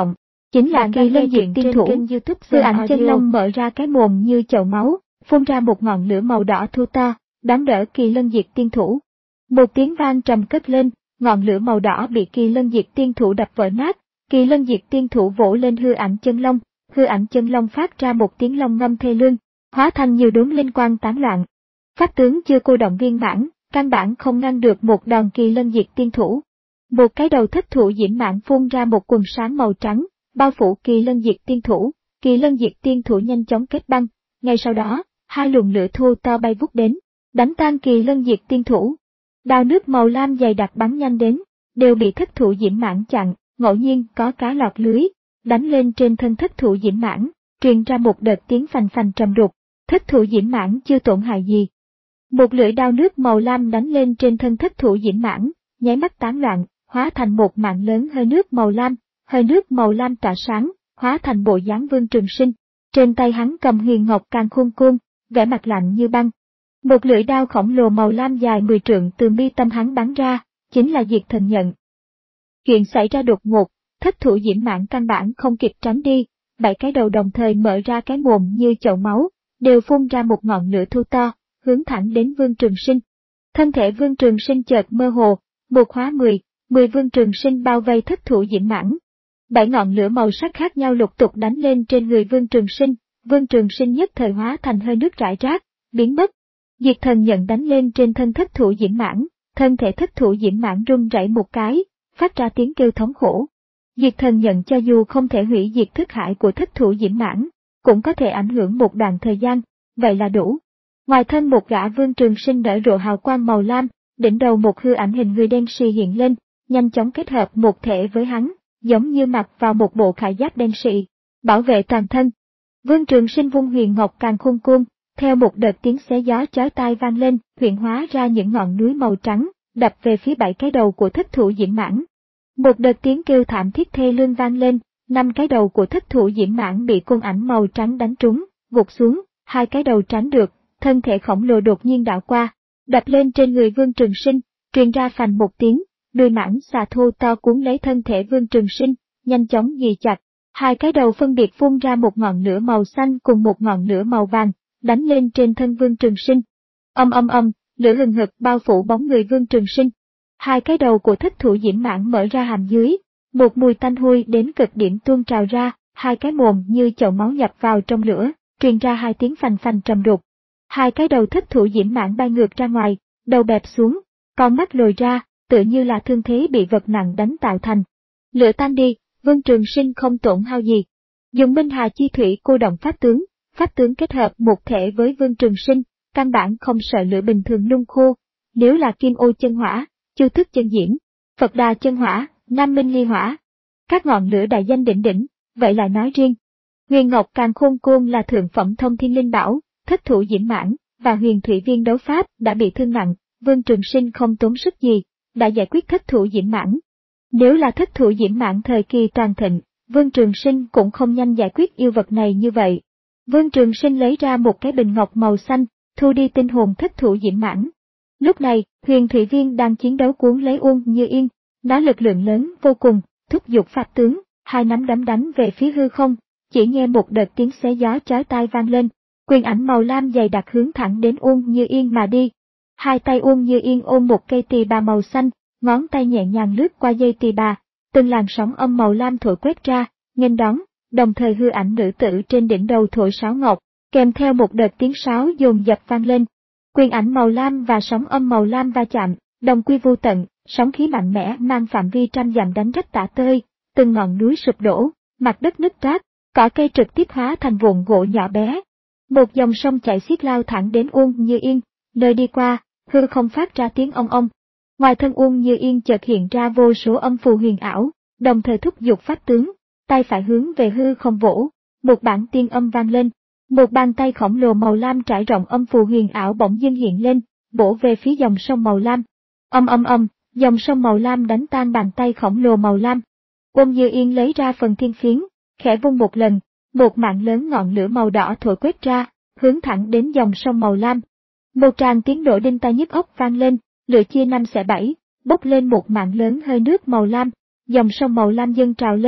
Chính là Kỳ Lân Diệt Tiên Thủ. Hư ảnh chân long mở ra cái mồm như chậu máu, phun ra một ngọn lửa màu đỏ thô to, đón đỡ Kỳ Lân Diệt Tiên Thủ. Một tiếng vang trầm cất lên, ngọn lửa màu đỏ bị Kỳ Lân Diệt Tiên Thủ đập vỡ nát. Kỳ Lân Diệt Tiên Thủ vỗ lên hư ảnh chân long, hư ảnh chân long phát ra một tiếng long ngâm thê lương, hóa thành nhiều đốm linh quang tán loạn. Pháp tướng chưa cô động viên mãn, căn bản không ngăn được một đòn Kỳ Lân Diệt Tiên Thủ. Một cái đầu thất thụ diễm mãn phun ra một quần sáng màu trắng, bao phủ Kỳ Lân Diệt Tiên Thủ. Kỳ Lân Diệt Tiên Thủ nhanh chóng kết băng, ngay sau đó, hai luồng lửa thô to bay vút đến, đánh tan Kỳ Lân Diệt Tiên Thủ. Đao nước màu lam dày đặc bắn nhanh đến, đều bị thất thụ diễm mãn chặn, ngẫu nhiên có cá lọt lưới, đánh lên trên thân thất thụ diễm mãn, truyền ra một đợt tiếng phành phành trầm đục. Thất thụ diễm mãn chưa tổn hại gì. Một lưỡi đao nước màu lam đánh lên trên thân thất thụ diễm mãn, nháy mắt tán loạn, hóa thành một mạng lớn hơi nước màu lam, hơi nước màu lam tỏa sáng, hóa thành bộ dáng Vương Trường Sinh. Trên tay hắn cầm huyền ngọc càn khôn côn, vẻ mặt lạnh như băng. Một lưỡi đao khổng lồ màu lam dài mười trượng từ mi tâm hắn bắn ra, chính là Diệt Thần Nhận. Chuyện xảy ra đột ngột, thất thụ diễm mãn căn bản không kịp tránh đi, bảy cái đầu đồng thời mở ra cái mồm như chậu máu, đều phun ra một ngọn lửa thô to, hướng thẳng đến Vương Trường Sinh. Thân thể Vương Trường Sinh chợt mơ hồ, một hóa mười, mười Vương Trường Sinh bao vây thất thụ diễm mãn. Bảy ngọn lửa màu sắc khác nhau lục tục đánh lên trên người Vương Trường Sinh, Vương Trường Sinh nhất thời hóa thành hơi nước rải rác, biến mất. Diệt Thần Nhận đánh lên trên thân thất thụ diễm mãn, thân thể thất thụ diễm mãn run rẩy một cái, phát ra tiếng kêu thống khổ. Diệt Thần Nhận cho dù không thể hủy diệt thức hải của thất thụ diễm mãn, cũng có thể ảnh hưởng một đoạn thời gian, vậy là đủ. Ngoài thân một gã Vương Trường Sinh nở rộ hào quang màu lam, đỉnh đầu một hư ảnh hình người đen xì hiện lên, nhanh chóng kết hợp một thể với hắn, giống như mặc vào một bộ khải giáp đen xị, bảo vệ toàn thân. Vương Trường Sinh vung huyền ngọc càn khôn côn, theo một đợt tiếng xé gió chói tai vang lên, huyện hóa ra những ngọn núi màu trắng, đập về phía bảy cái đầu của thất thụ diễm mãn. Một đợt tiếng kêu thảm thiết thê lương vang lên, năm cái đầu của thất thụ diễm mãn bị côn ảnh màu trắng đánh trúng, gục xuống, hai cái đầu tránh được, thân thể khổng lồ đột nhiên đảo qua, đập lên trên người Vương Trường Sinh, truyền ra phành một tiếng, đuôi mãng xà thô to cuốn lấy thân thể Vương Trường Sinh, nhanh chóng ghì chặt. Hai cái đầu phân biệt phun ra một ngọn lửa màu xanh cùng một ngọn lửa màu vàng, đánh lên trên thân Vương Trường Sinh. Âm âm âm, lửa hừng hực bao phủ bóng người Vương Trường Sinh. Hai cái đầu của thất thụ diễm mãn mở ra hàm dưới, một mùi tanh hôi đến cực điểm tuôn trào ra, hai cái mồm như chậu máu nhập vào trong lửa, truyền ra hai tiếng phành phành trầm đục. Hai cái đầu thất thụ diễm mãn bay ngược ra ngoài, đầu bẹp xuống, con mắt lồi ra, tựa như là thương thế bị vật nặng đánh tạo thành. Lửa tan đi, Vương Trường Sinh không tổn hao gì. Dùng Minh Hà Chi Thủy cô động pháp tướng, pháp tướng kết hợp một thể với Vương Trường Sinh, căn bản không sợ lửa bình thường nung khô. Nếu là Kim Ô chân hỏa, Chu Tức chân diễm, Phật Đà chân hỏa, Nam Minh ly hỏa, các ngọn lửa đại danh đỉnh đỉnh, vậy lại nói riêng. Huyền Ngọc Càn Khôn Côn là thượng phẩm thông thiên linh bảo, thất thụ diễm mãn và huyền thủy viên đấu pháp đã bị thương nặng, Vương Trường Sinh không tốn sức gì, đã giải quyết thất thụ diễm mãn. Nếu là thất thụ diễm mãn thời kỳ toàn thịnh, Vương Trường Sinh cũng không nhanh giải quyết yêu vật này như vậy. Vương Trường Sinh lấy ra một cái bình ngọc màu xanh, thu đi tinh hồn thất thụ diễm mãn. Lúc này, huyền thủy viên đang chiến đấu cuốn lấy Uông Như Yên, nó lực lượng lớn vô cùng, thúc giục pháp tướng, hai nắm đấm đánh về phía hư không, chỉ nghe một đợt tiếng xé gió chói tai vang lên, quyền ảnh màu lam dày đặc hướng thẳng đến Uông Như Yên mà đi. Hai tay Uông Như Yên ôm một cây tỳ bà màu xanh, ngón tay nhẹ nhàng lướt qua dây tỳ bà, từng làn sóng âm màu lam thổi quét ra, nghênh đón, đồng thời hư ảnh nữ tử trên đỉnh đầu thổi sáo ngọc, kèm theo một đợt tiếng sáo dồn dập vang lên. Quyền ảnh màu lam và sóng âm màu lam va chạm, đồng quy vô tận, sóng khí mạnh mẽ mang phạm vi trăm dặm đánh rách tả tơi, từng ngọn núi sụp đổ, mặt đất nứt toác, cỏ cây trực tiếp hóa thành vụn gỗ nhỏ bé. Một dòng sông chảy xiết lao thẳng đến Uông Như Yên, nơi đi qua, hư không phát ra tiếng ong ong. Ngoài thân Uông Như Yên chợt hiện ra vô số âm phù huyền ảo, đồng thời thúc giục pháp tướng, tay phải hướng về hư không vỗ, một bản tiên âm vang lên, một bàn tay khổng lồ màu lam trải rộng âm phù huyền ảo bỗng dưng hiện lên, vỗ về phía dòng sông màu lam. Âm âm âm, dòng sông màu lam đánh tan bàn tay khổng lồ màu lam. Uông Như Yên lấy ra phần thiên phiến, khẽ vung một lần, một mạng lớn ngọn lửa màu đỏ thổi quét ra, hướng thẳng đến dòng sông màu lam. Một tràng tiếng nổ đinh tai nhức óc vang lên, lửa chia năm xẻ bảy, bốc lên một mạng lớn hơi nước màu lam, dòng sông màu lam dâng trào lên,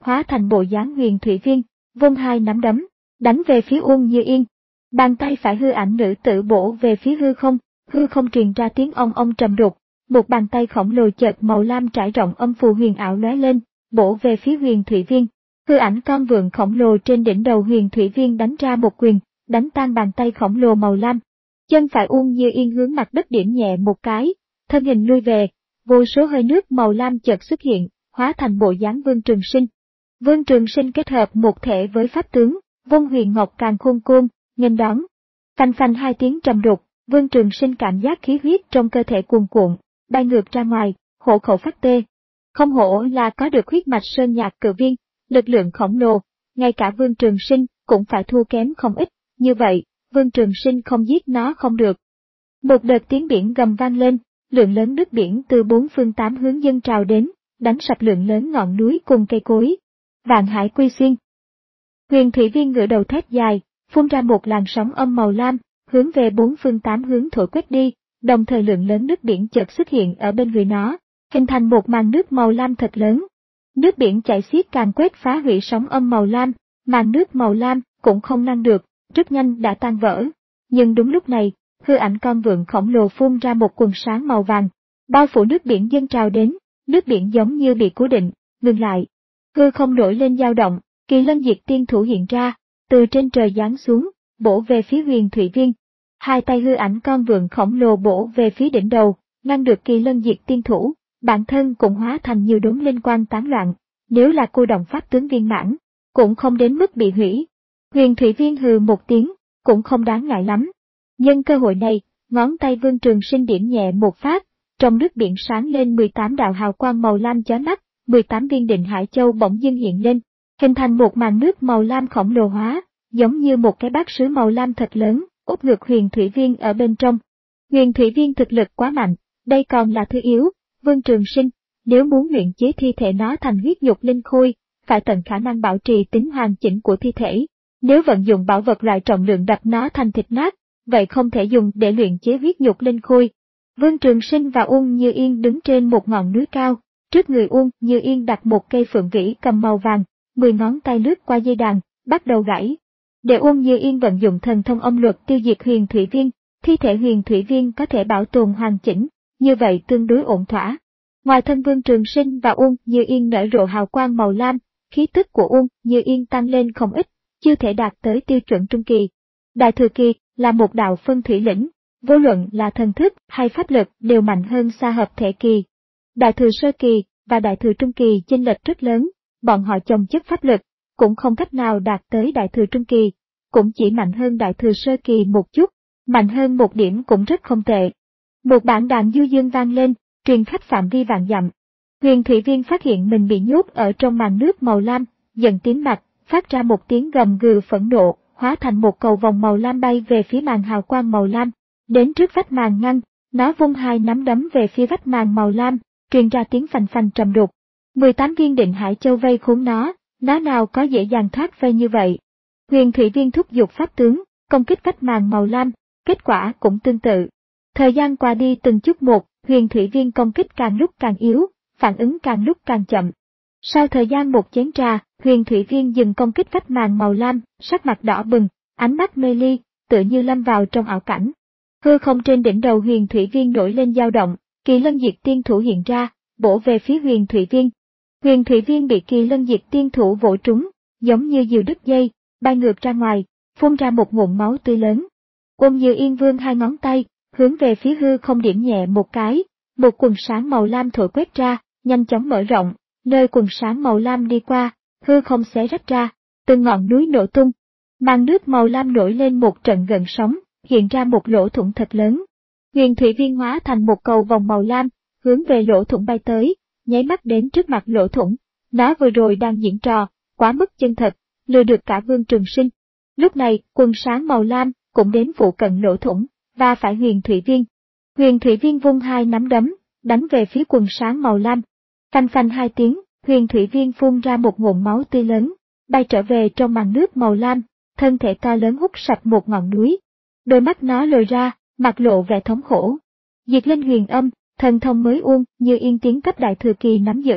hóa thành bộ dáng huyền thủy viên, vung hai nắm đấm, đánh về phía Uông Như Yên. Bàn tay phải hư ảnh nữ tử bổ về phía hư không, hư không truyền ra tiếng ong ong trầm đục, một bàn tay khổng lồ chợt màu lam trải rộng âm phù huyền ảo lóe lên, bổ về phía huyền thủy viên. Hư ảnh con vượn khổng lồ trên đỉnh đầu huyền thủy viên đánh ra một quyền, đánh tan bàn tay khổng lồ màu lam. Chân phải Uông Như Yên hướng mặt đất điểm nhẹ một cái, thân hình lui về, vô số hơi nước màu lam chợt xuất hiện, hóa thành bộ dáng Vương Trường Sinh. Vương Trường Sinh kết hợp một thể với pháp tướng, vung huyền ngọc càn khôn côn, nghênh đón. Phanh phanh hai tiếng trầm đục, Vương Trường Sinh cảm giác khí huyết trong cơ thể cuồn cuộn, bay ngược ra ngoài, hổ khẩu phát tê. Không hổ là có được huyết mạch sơn nhạc cự viên, lực lượng khổng lồ, ngay cả Vương Trường Sinh cũng phải thua kém không ít, như vậy, Vương Trường Sinh không giết nó không được. Một đợt tiếng biển gầm vang lên, lượng lớn nước biển từ bốn phương tám hướng dâng trào đến, đánh sập lượng lớn ngọn núi cùng cây cối. Vạn Hải Quy Xuyên. Huyền thủy viên ngửa đầu thét dài, phun ra một làn sóng âm màu lam, hướng về bốn phương tám hướng thổi quét đi, đồng thời lượng lớn nước biển chợt xuất hiện ở bên người nó, hình thành một màn nước màu lam thật lớn. Nước biển chảy xiết càng quét phá hủy sóng âm màu lam, màn nước màu lam cũng không ngăn được, rất nhanh đã tan vỡ. Nhưng đúng lúc này, hư ảnh con vượn khổng lồ phun ra một quần sáng màu vàng, bao phủ nước biển dâng trào đến, nước biển giống như bị cố định, ngừng lại. Hư không nổi lên dao động, Kỳ Lân Diệt Tiên Thủ hiện ra, từ trên trời giáng xuống, bổ về phía huyền thủy viên. Hai tay hư ảnh con vượn khổng lồ bổ về phía đỉnh đầu, ngăn được Kỳ Lân Diệt Tiên Thủ, bản thân cũng hóa thành nhiều đốm linh quang tán loạn, nếu là cô đồng pháp tướng viên mãn, cũng không đến mức bị hủy. Huyền thủy viên hừ một tiếng, cũng không đáng ngại lắm. Nhân cơ hội này, ngón tay Vương Trường Sinh điểm nhẹ một phát, trong nước biển sáng lên mười tám đạo hào quang màu lam chói mắt, mười tám viên Định Hải Châu bỗng dưng hiện lên, hình thành một màn nước màu lam khổng lồ hóa, giống như một cái bát sứ màu lam thật lớn, úp ngược huyền thủy viên ở bên trong. Huyền thủy viên thực lực quá mạnh, đây còn là thứ yếu. Vương Trường Sinh, nếu muốn luyện chế thi thể nó thành huyết nhục linh khôi, phải tận khả năng bảo trì tính hoàn chỉnh của thi thể. Nếu vận dụng bảo vật loại trọng lượng đập nó thành thịt nát, vậy không thể dùng để luyện chế huyết nhục linh khôi. Vương Trường Sinh và Uông Như Yên đứng trên một ngọn núi cao, trước người Uông Như Yên đặt một cây phượng vĩ cầm màu vàng, mười ngón tay lướt qua dây đàn, bắt đầu gãy. Để Uông Như Yên vận dụng thần thông âm luật tiêu diệt huyền thủy viên, thi thể huyền thủy viên có thể bảo tồn hoàn chỉnh, như vậy tương đối ổn thỏa. Ngoài thân Vương Trường Sinh và Uông Như Yên nở rộ hào quang màu lam, khí tức của Uông Như Yên tăng lên không ít, chưa thể đạt tới tiêu chuẩn trung kỳ. Đại thừa kỳ là một đạo phân thủy lĩnh, vô luận là thần thức hay pháp lực đều mạnh hơn xa hợp thể kỳ. Đại thừa sơ kỳ và đại thừa trung kỳ chênh lệch rất lớn, bọn họ chồng chất pháp lực, cũng không cách nào đạt tới đại thừa trung kỳ, cũng chỉ mạnh hơn đại thừa sơ kỳ một chút, mạnh hơn một điểm cũng rất không tệ. Một bản đàn du dương vang lên, truyền khắp phạm vi vạn dặm. Huyền thủy viên phát hiện mình bị nhốt ở trong màn nước màu lam, dần tím mặt, phát ra một tiếng gầm gừ phẫn nộ, hóa thành một cầu vòng màu lam bay về phía màn hào quang màu lam. Đến trước vách màn ngăn, nó vung hai nắm đấm về phía vách màn màu lam, truyền ra tiếng phành phành trầm đục. mười tám viên Định Hải Châu vây khốn nó, nó nào có dễ dàng thoát vây như vậy. Huyền thủy viên thúc giục pháp tướng, công kích vách màn màu lam, kết quả cũng tương tự. Thời gian qua đi từng chút một, huyền thủy viên công kích càng lúc càng yếu, phản ứng càng lúc càng chậm. Sau thời gian một chén trà, huyền thủy viên dừng công kích vách màn màu lam, sắc mặt đỏ bừng, ánh mắt mê ly, tựa như lâm vào trong ảo cảnh. Hư không trên đỉnh đầu huyền thủy viên nổi lên dao động, Kỳ Lân Diệt Tiên Thủ hiện ra, bổ về phía huyền thủy viên. Huyền thủy viên bị Kỳ Lân Diệt Tiên Thủ vỗ trúng, giống như diều đứt dây, bay ngược ra ngoài, phun ra một ngụm máu tươi lớn. Uông Như Yên vươn hai ngón tay, hướng về phía hư không điểm nhẹ một cái, một quần sáng màu lam thổi quét ra, nhanh chóng mở rộng, nơi quần sáng màu lam đi qua, hư không xé rách ra, từng ngọn núi nổ tung. Màn nước màu lam nổi lên một trận gợn sóng, hiện ra một lỗ thủng thật lớn. Huyền thủy viên hóa thành một cầu vòng màu lam, hướng về lỗ thủng bay tới, nháy mắt đến trước mặt lỗ thủng. Nó vừa rồi đang diễn trò, quá mức chân thật, lừa được cả Vương Trường Sinh. Lúc này, quần sáng màu lam cũng đến phụ cận lỗ thủng, và phải huyền thủy viên. Huyền thủy viên vung hai nắm đấm, đánh về phía quần sáng màu lam. Phanh phanh hai tiếng, huyền thủy viên phun ra một ngụm máu tươi lớn, bay trở về trong màn nước màu lam, thân thể to lớn hút sạch một ngọn núi. Đôi mắt nó lồi ra, mặt lộ vẻ thống khổ. Diệt Linh Huyền Âm, thần thông mới Uông Như Yên tiến cấp đại thừa kỳ nắm giữ,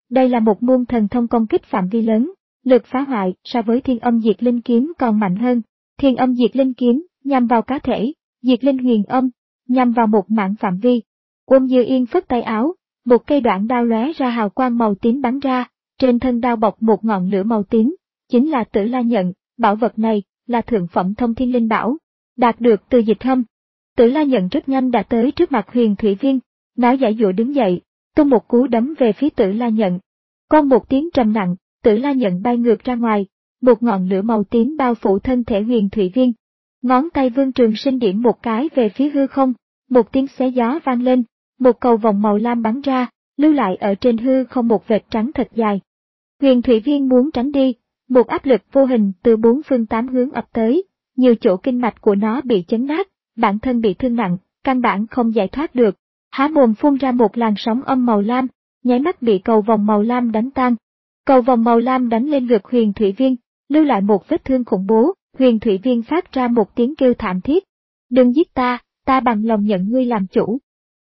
Đây là một môn thần thông công kích phạm vi lớn, lực phá hoại so với Thiên Âm Diệt Linh Kiếm còn mạnh hơn. Thiên Âm Diệt Linh Kiếm nhằm vào cá thể, Diệt Linh Huyền Âm nhằm vào một mảng phạm vi. Uông Như Yên phất tay áo, một cây đoạn đao lóe ra hào quang màu tím bắn ra, trên thân đao bọc một ngọn lửa màu tím, chính là Tử La Nhận. Bảo vật này là thượng phẩm thông thiên linh bảo, đạt được từ Dịch Hâm. Tử La Nhận rất nhanh đã tới trước mặt Huyền Thủy Viên, nó giãy giụa đứng dậy, tung một cú đấm về phía Tử La Nhận. Con một tiếng trầm nặng, Tử La Nhận bay ngược ra ngoài, một ngọn lửa màu tím bao phủ thân thể Huyền Thủy Viên. Ngón tay Vương Trường Sinh điểm một cái về phía hư không, một tiếng xé gió vang lên, một cầu vòng màu lam bắn ra, lưu lại ở trên hư không một vệt trắng thật dài. Huyền Thủy Viên muốn tránh đi, một áp lực vô hình từ bốn phương tám hướng ập tới, nhiều chỗ kinh mạch của nó bị chấn nát, bản thân bị thương nặng, căn bản không giải thoát được, há mồm phun ra một làn sóng âm màu lam, nháy mắt bị cầu vòng màu lam đánh tan. Cầu vòng màu lam đánh lên ngực Huyền Thủy Viên, lưu lại một vết thương khủng bố. Huyền Thủy Viên phát ra một tiếng kêu thảm thiết. Đừng giết ta, ta bằng lòng nhận ngươi làm chủ.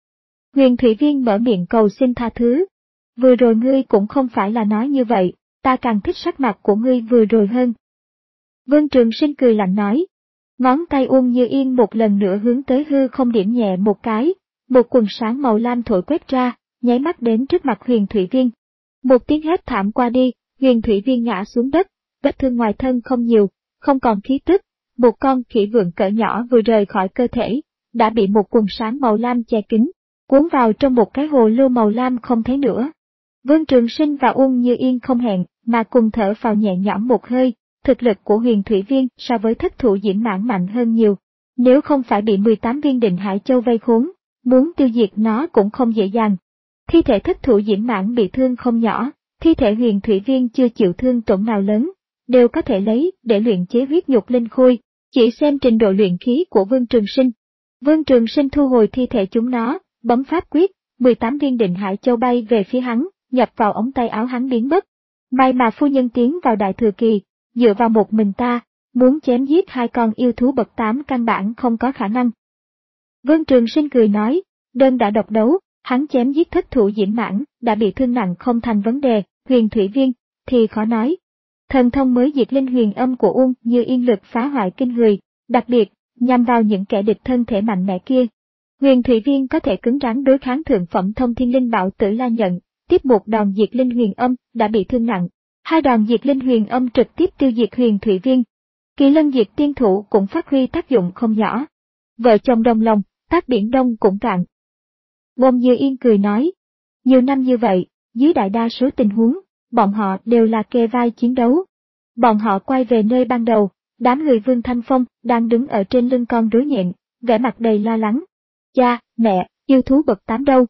Huyền Thủy Viên mở miệng cầu xin tha thứ. Vừa rồi ngươi cũng không phải là nói như vậy, ta càng thích sắc mặt của ngươi vừa rồi hơn. Vương Trường Sinh cười lạnh nói. Ngón tay Uông Như Yên một lần nữa hướng tới hư không điểm nhẹ một cái, một quần sáng màu lam thổi quét ra, nháy mắt đến trước mặt Huyền Thủy Viên. Một tiếng hét thảm qua đi, Huyền Thủy Viên ngã xuống đất, vết thương ngoài thân không nhiều, không còn khí tức, một con khỉ vượn cỡ nhỏ vừa rời khỏi cơ thể, đã bị một quần sáng màu lam che kín, cuốn vào trong một cái hồ lô màu lam không thấy nữa. Vương Trường Sinh và Uông Như Yên không hẹn mà cùng thở phào nhẹ nhõm một hơi, thực lực của Huyền Thủy Viên so với Thất Thụ Diễm Mãn mạnh hơn nhiều, nếu không phải bị mười tám viên Định Hải Châu vây khốn, muốn tiêu diệt nó cũng không dễ dàng. Thi thể Thất Thụ Diễm Mãn bị thương không nhỏ, thi thể Huyền Thủy Viên chưa chịu thương tổn nào lớn, đều có thể lấy để luyện chế huyết nhục linh khôi, chỉ xem trình độ luyện khí của Vương Trường Sinh. Vương Trường Sinh thu hồi thi thể chúng nó, bấm pháp quyết, mười tám viên Định Hải Châu bay về phía hắn, nhập vào ống tay áo hắn biến mất. May mà phu nhân tiến vào đại thừa kỳ, dựa vào một mình ta, muốn chém giết hai con yêu thú bậc tám căn bản không có khả năng. Vương Trường Sinh cười nói, đơn đã độc đấu, hắn chém giết Thất Thụ Diễm Mãn, đã bị thương nặng không thành vấn đề, Huyền Thủy Viên thì khó nói. Thần thông mới Diệt Linh Huyền Âm của Uông Như Yên lực phá hoại kinh người, đặc biệt nhằm vào những kẻ địch thân thể mạnh mẽ kia. Huyền Thủy Viên có thể cứng rắn đối kháng thượng phẩm thông thiên linh bảo Tử La Nhận, tiếp một đòn Diệt Linh Huyền Âm đã bị thương nặng, hai đòn Diệt Linh Huyền Âm trực tiếp tiêu diệt Huyền Thủy Viên. Kỳ Lân Diệt Tiên Thủ cũng phát huy tác dụng không nhỏ. Vợ chồng đồng lòng, tác biển đông cũng cạn. Uông Như Yên cười nói, nhiều năm như vậy, dưới đại đa số tình huống, bọn họ đều là kề vai chiến đấu. Bọn họ quay về nơi ban đầu, đám người Vương Thanh Phong đang đứng ở trên lưng con rối nhện, vẻ mặt đầy lo lắng. Cha, mẹ, yêu thú bậc tám đâu?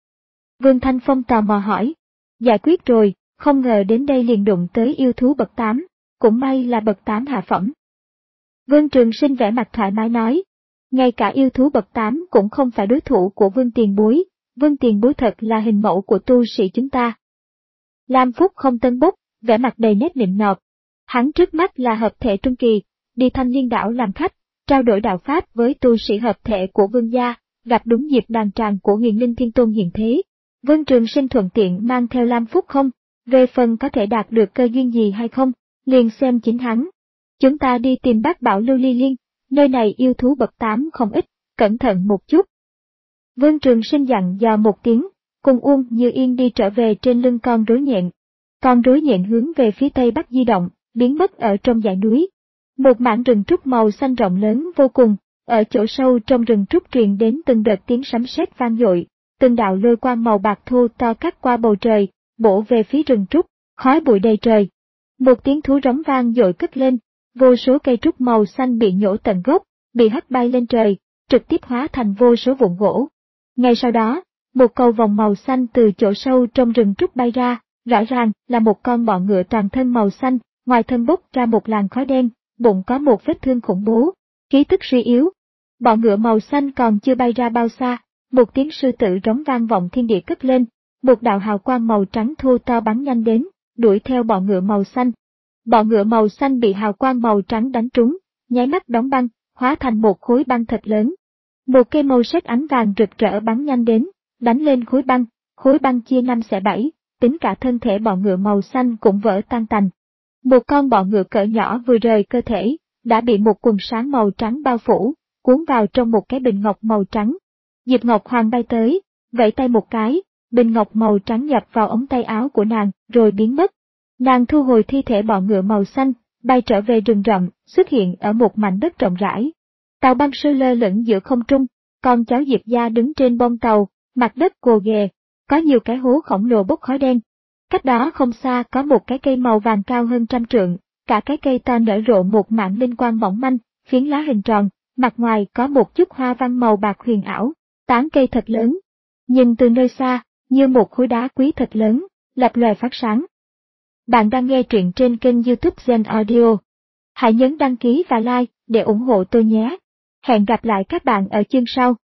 Vương Thanh Phong tò mò hỏi. Giải quyết rồi, không ngờ đến đây liền đụng tới yêu thú bậc tám, cũng may là bậc tám hạ phẩm. Vương Trường Sinh vẻ mặt thoải mái nói. Ngay cả yêu thú bậc tám cũng không phải đối thủ của Vương Tiền Bối, Vương Tiền Bối thật là hình mẫu của tu sĩ chúng ta. Lam Phúc không tân bốc, vẻ mặt đầy nét nịnh nọt. Hắn trước mắt là hợp thể trung kỳ, đi Thanh Liên đảo làm khách, trao đổi đạo pháp với tu sĩ hợp thể của Vương gia, gặp đúng dịp đàn tràng của Huyền Linh Thiên Tôn hiện thế. Vương Trường Sinh thuận tiện mang theo Lam Phúc không, về phần có thể đạt được cơ duyên gì hay không, liền xem chính hắn. Chúng ta đi tìm bát bảo Lưu Ly Liên, nơi này yêu thú bậc tám không ít, cẩn thận một chút. Vương Trường Sinh dặn dò một tiếng, cùng Uông Như Yên đi trở về trên lưng con rối nhện. Con rối nhện hướng về phía tây bắc di động, biến mất ở trong dãy núi. Một mảng rừng trúc màu xanh rộng lớn vô cùng, ở chỗ sâu trong rừng trúc truyền đến từng đợt tiếng sấm sét vang dội, từng đạo lôi quang màu bạc thô to cắt qua bầu trời, bổ về phía rừng trúc, khói bụi đầy trời. Một tiếng thú rống vang dội cất lên, vô số cây trúc màu xanh bị nhổ tận gốc, bị hất bay lên trời, trực tiếp hóa thành vô số vụn gỗ. Ngay sau đó, một cầu vòng màu xanh từ chỗ sâu trong rừng trúc bay ra, rõ ràng là một con bọ ngựa toàn thân màu xanh, ngoài thân bốc ra một làn khói đen, bụng có một vết thương khủng bố, khí tức suy yếu. Bọ ngựa màu xanh còn chưa bay ra bao xa, một tiếng sư tử rống vang vọng thiên địa cất lên, một đạo hào quang màu trắng thô to bắn nhanh đến, đuổi theo bọ ngựa màu xanh. Bọ ngựa màu xanh bị hào quang màu trắng đánh trúng, nháy mắt đóng băng, hóa thành một khối băng thật lớn. Một cây màu sét ánh vàng rực rỡ bắn nhanh đến, đánh lên khối băng, khối băng chia năm xẻ bảy, tính cả thân thể bọ ngựa màu xanh cũng vỡ tan tành. Một con bọ ngựa cỡ nhỏ vừa rời cơ thể, đã bị một quần sáng màu trắng bao phủ, cuốn vào trong một cái bình ngọc màu trắng. Diệp Ngọc Hoàng bay tới, vẫy tay một cái, bình ngọc màu trắng nhập vào ống tay áo của nàng, rồi biến mất. Nàng thu hồi thi thể bọ ngựa màu xanh, bay trở về rừng rậm, xuất hiện ở một mảnh đất rộng rãi. Tàu băng sư lơ lửng giữa không trung, con cháu Diệp gia đứng trên bông tàu, mặt đất gồ ghề, có nhiều cái hố khổng lồ bốc khói đen. Cách đó không xa có một cái cây màu vàng cao hơn trăm trượng, cả cái cây to nở rộ một mảng linh quang mỏng manh, phiến lá hình tròn, mặt ngoài có một chút hoa văn màu bạc huyền ảo, tán cây thật lớn. Nhìn từ nơi xa, như một khối đá quý thật lớn, lập lòe phát sáng. Bạn đang nghe truyện trên kênh YouTube Gen Audio. Hãy nhấn đăng ký và like để ủng hộ tôi nhé. Hẹn gặp lại các bạn ở chương sau.